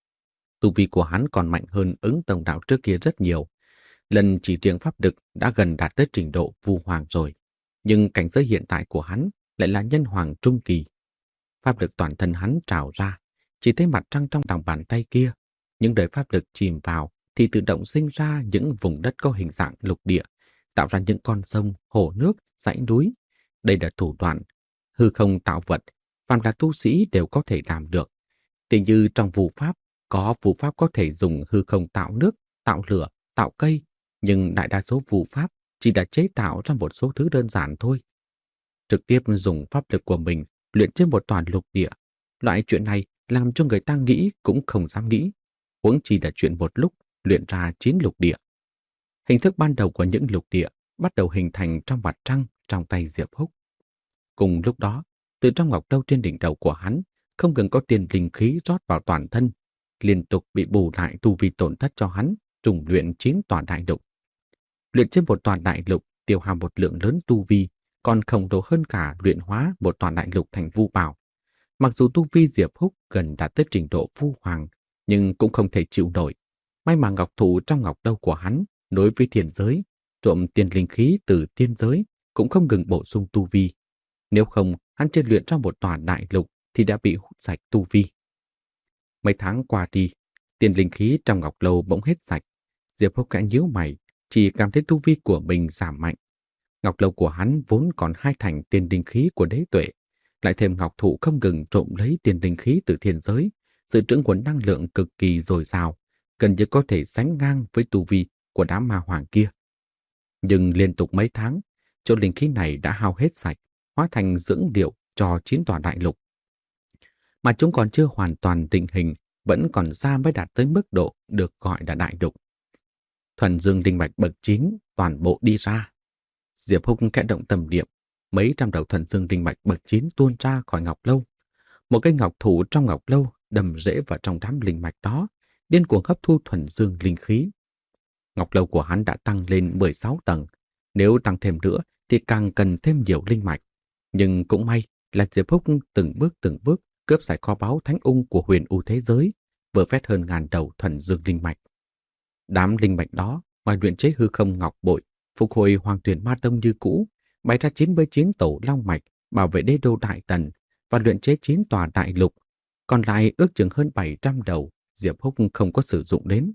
Tu vi của hắn còn mạnh hơn Ứng Tông Đạo trước kia rất nhiều. Lần chỉ riêng pháp lực đã gần đạt tới trình độ Vu Hoàng rồi, nhưng cảnh giới hiện tại của hắn lại là nhân hoàng trung kỳ. Pháp lực toàn thân hắn trào ra, chỉ thấy mặt trăng trong lòng bàn tay kia. Những đời pháp lực chìm vào thì tự động sinh ra những vùng đất có hình dạng lục địa, tạo ra những con sông, hồ nước, dãy núi. Đây là thủ đoạn hư không tạo vật, phàm là tu sĩ đều có thể làm được. Tỉ như trong phù pháp, có phù pháp có thể dùng hư không tạo nước, tạo lửa, tạo cây, nhưng đại đa số phù pháp chỉ đã chế tạo ra một số thứ đơn giản thôi. Trực tiếp dùng pháp lực của mình luyện trên một toàn lục địa, loại chuyện này làm cho người ta nghĩ cũng không dám nghĩ, huống chi là chuyện một lúc luyện ra chín lục địa. Hình thức ban đầu của những lục địa bắt đầu hình thành trong mặt trăng trong tay Diệp Húc. Cùng lúc đó, từ trong ngọc lâu trên đỉnh đầu của hắn không ngừng có tiền linh khí rót vào toàn thân, liên tục bị bù lại tu vi tổn thất cho hắn, trùng luyện chín tòa đại lục. Luyện trên một tòa đại lục tiêu hao một lượng lớn tu vi, còn khổng lồ hơn cả luyện hóa một tòa đại lục thành vu bảo. Mặc dù tu vi Diệp Húc gần đạt tới trình độ Vu Hoàng, nhưng cũng không thể chịu nổi. May mà ngọc thụ trong ngọc lâu của hắn đối với thiên giới, trộm tiền linh khí từ tiên giới cũng không ngừng bổ sung tu vi. Nếu không, hắn chưa luyện ra một tòa đại lục thì đã bị hút sạch tu vi. Mấy tháng qua đi, tiền linh khí trong ngọc lâu bỗng hết sạch. Diệp Húc khẽ nhíu mày, chỉ cảm thấy tu vi của mình giảm mạnh. Ngọc lâu của hắn vốn còn hai thành tiền linh khí của đế tuệ, lại thêm ngọc thụ không ngừng trộm lấy tiền linh khí từ thiên giới, dự trữ nguồn năng lượng cực kỳ dồi dào, gần như có thể sánh ngang với tu vi của đám ma hoàng kia. Nhưng liên tục mấy tháng, chỗ linh khí này đã hao hết sạch, hóa thành dưỡng liệu cho chín tòa đại lục. Mà chúng còn chưa hoàn toàn định hình, vẫn còn xa mới đạt tới mức độ được gọi là đại lục. Thuần dương linh mạch bậc chín toàn bộ đi ra. Diệp Húc kẽ động tâm niệm, mấy trăm đầu thuần dương linh mạch bậc chín tuôn ra khỏi ngọc lâu. Một cây ngọc thủ trong ngọc lâu đâm rễ vào trong đám linh mạch đó, điên cuồng hấp thu thuần dương linh khí. Ngọc lâu của hắn đã tăng lên mười sáu tầng, nếu tăng thêm nữa thì càng cần thêm nhiều linh mạch. Nhưng cũng may là Diệp Húc từng bước từng bước cướp giải kho báu thánh ung của huyền u thế giới, vừa vét hơn ngàn đầu thuần dương linh mạch. Đám linh mạch đó, ngoài luyện chế hư không ngọc bội, phục hồi Hoàng Tuyền Ma Tông như cũ, bày ra chín mươi chín tổ long mạch, bảo vệ đế đô Đại Tần và luyện chế chín tòa đại lục, còn lại ước chừng hơn bảy trăm đầu Diệp Húc không có sử dụng đến.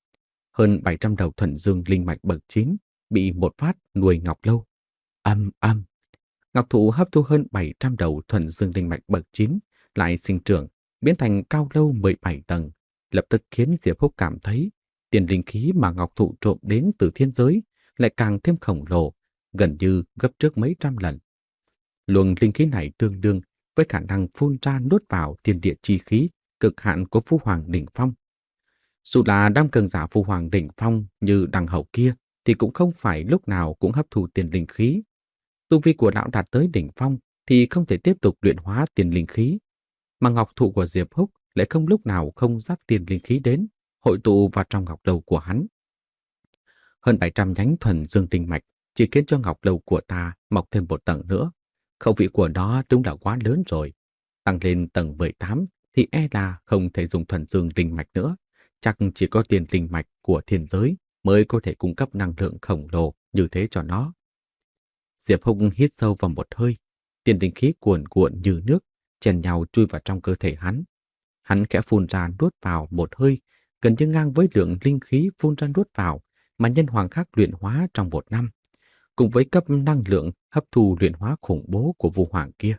Hơn bảy trăm đầu thuần dương linh mạch bậc chín bị một phát nuôi ngọc lâu. Âm âm, ngọc thụ hấp thu hơn bảy trăm đầu thuần dương linh mạch bậc chín lại sinh trưởng, biến thành cao lâu mười bảy tầng, lập tức khiến Diệp Húc cảm thấy tiền linh khí mà ngọc thụ trộm đến từ thiên giới lại càng thêm khổng lồ, gần như gấp trước mấy trăm lần. Luồng linh khí này tương đương với khả năng phun ra nuốt vào thiên địa chi khí cực hạn của Phú Hoàng đỉnh phong. Dù là đám cường giả Vu Hoàng đỉnh phong như đằng hậu kia thì cũng không phải lúc nào cũng hấp thu tiền linh khí. Tu vi của lão đạt tới đỉnh phong thì không thể tiếp tục luyện hóa tiền linh khí, mà ngọc thụ của Diệp Húc lại không lúc nào không dắt tiền linh khí đến, hội tụ vào trong ngọc lâu của hắn. Hơn bảy trăm nhánh thuần dương tinh mạch chỉ khiến cho ngọc lâu của ta mọc thêm một tầng nữa. Khẩu vị của nó đúng là quá lớn rồi. Tăng lên tầng mười tám thì e là không thể dùng thuần dương linh mạch nữa. Chắc chỉ có tiền linh mạch của thiên giới mới có thể cung cấp năng lượng khổng lồ như thế cho nó. Diệp Húc hít sâu vào một hơi, tiền linh khí cuồn cuộn như nước, chèn nhau chui vào trong cơ thể hắn. Hắn khẽ phun ra nuốt vào một hơi, gần như ngang với lượng linh khí phun ra nuốt vào mà nhân hoàng khác luyện hóa trong một năm, cùng với cấp năng lượng hấp thu luyện hóa khủng bố của Vu Hoàng kia.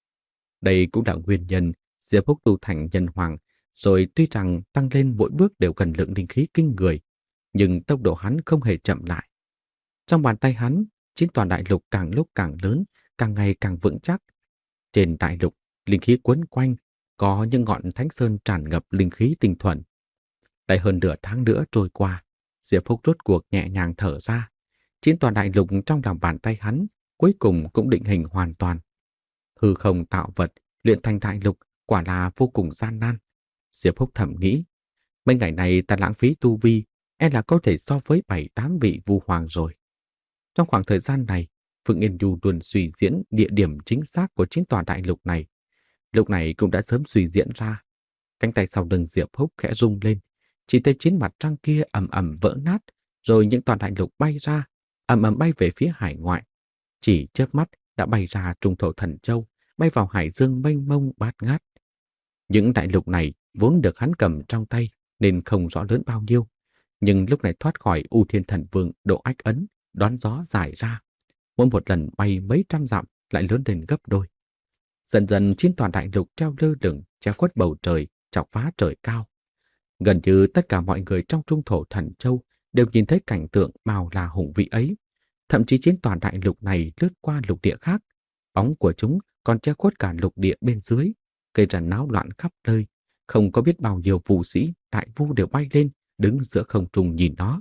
Đây cũng là nguyên nhân Diệp Húc tu thành nhân hoàng, rồi tuy rằng tăng lên mỗi bước đều cần lượng linh khí kinh người, nhưng tốc độ hắn không hề chậm lại. Trong bàn tay hắn, chín tòa đại lục càng lúc càng lớn, càng ngày càng vững chắc. Trên đại lục, linh khí quấn quanh, có những ngọn thánh sơn tràn ngập linh khí tinh thuần. Lại hơn nửa tháng nữa trôi qua, Diệp Húc rốt cuộc nhẹ nhàng thở ra. Chín tòa đại lục trong lòng bàn tay hắn cuối cùng cũng định hình hoàn toàn. Hư không tạo vật, luyện thành đại lục quả là vô cùng gian nan. Diệp Húc thầm nghĩ, mấy ngày này ta lãng phí tu vi, e là có thể so với bảy tám vị Vu Hoàng rồi. Trong khoảng thời gian này, Phượng Yên Du luôn suy diễn địa điểm chính xác của chín tòa đại lục này. Lúc này cũng đã sớm suy diễn ra. Cánh tay sau lưng Diệp Húc khẽ rung lên, chỉ thấy chín mặt trăng kia ầm ầm vỡ nát, rồi những tòa đại lục bay ra, ầm ầm bay về phía hải ngoại. Chỉ chớp mắt đã bay ra trung thổ Thần Châu, bay vào hải dương mênh mông bát ngát. Những đại lục này vốn được hắn cầm trong tay nên không rõ lớn bao nhiêu, nhưng lúc này thoát khỏi U Thiên Thần Vương độ ách ấn, đón gió giải ra. Mỗi một lần bay mấy trăm dặm lại lớn lên gấp đôi. Dần dần chín tòa đại lục treo lơ lửng, che khuất bầu trời, chọc phá trời cao. Gần như tất cả mọi người trong trung thổ Thần Châu đều nhìn thấy cảnh tượng bao la hùng vĩ ấy. Thậm chí chín tòa đại lục này lướt qua lục địa khác, bóng của chúng còn che khuất cả lục địa bên dưới, gây ra náo loạn khắp nơi. Không có biết bao nhiêu vũ sĩ, đại vu đều bay lên, đứng giữa không trung nhìn nó.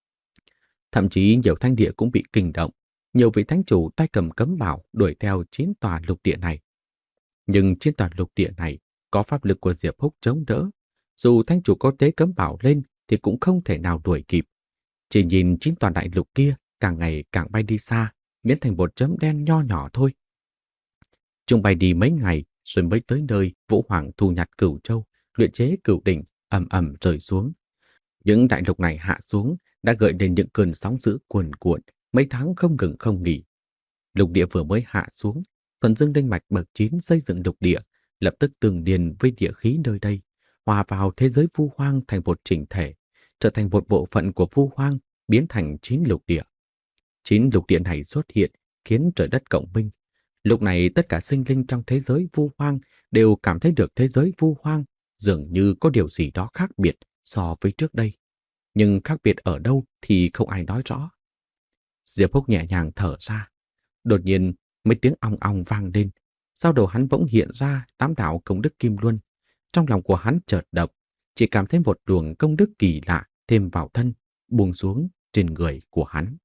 Thậm chí nhiều thánh địa cũng bị kinh động, nhiều vị thánh chủ tay cầm cấm bảo đuổi theo chín tòa lục địa này. Nhưng chín tòa lục địa này có pháp lực của Diệp Húc chống đỡ, dù thánh chủ có tế cấm bảo lên thì cũng không thể nào đuổi kịp. Chỉ nhìn chín tòa đại lục kia càng ngày càng bay đi xa, biến thành một chấm đen nho nhỏ thôi. Chúng bay đi mấy ngày rồi mới tới nơi Vũ Hoàng thu nhặt cửu châu, luyện chế cửu đỉnh, ầm ầm rơi xuống. Những đại lục này hạ xuống đã gợi lên những cơn sóng dữ cuồn cuộn, mấy tháng không ngừng không nghỉ. Lục địa vừa mới hạ xuống, thuần dương linh mạch bậc chín xây dựng lục địa, lập tức tương điền với địa khí nơi đây, hòa vào thế giới Vu Hoang thành một chỉnh thể, trở thành một bộ phận của Vu Hoang, biến thành chín lục địa. Chín lục địa này xuất hiện, khiến trời đất cộng minh. Lúc này tất cả sinh linh trong thế giới Vu Hoang đều cảm thấy được thế giới Vu Hoang dường như có điều gì đó khác biệt so với trước đây. Nhưng khác biệt ở đâu thì không ai nói rõ. Diệp Húc nhẹ nhàng thở ra. Đột nhiên, mấy tiếng ong ong vang lên. Sau đầu hắn bỗng hiện ra tám đạo công đức kim luân. Trong lòng của hắn chợt động, chỉ cảm thấy một luồng công đức kỳ lạ thêm vào thân, buông xuống trên người của hắn.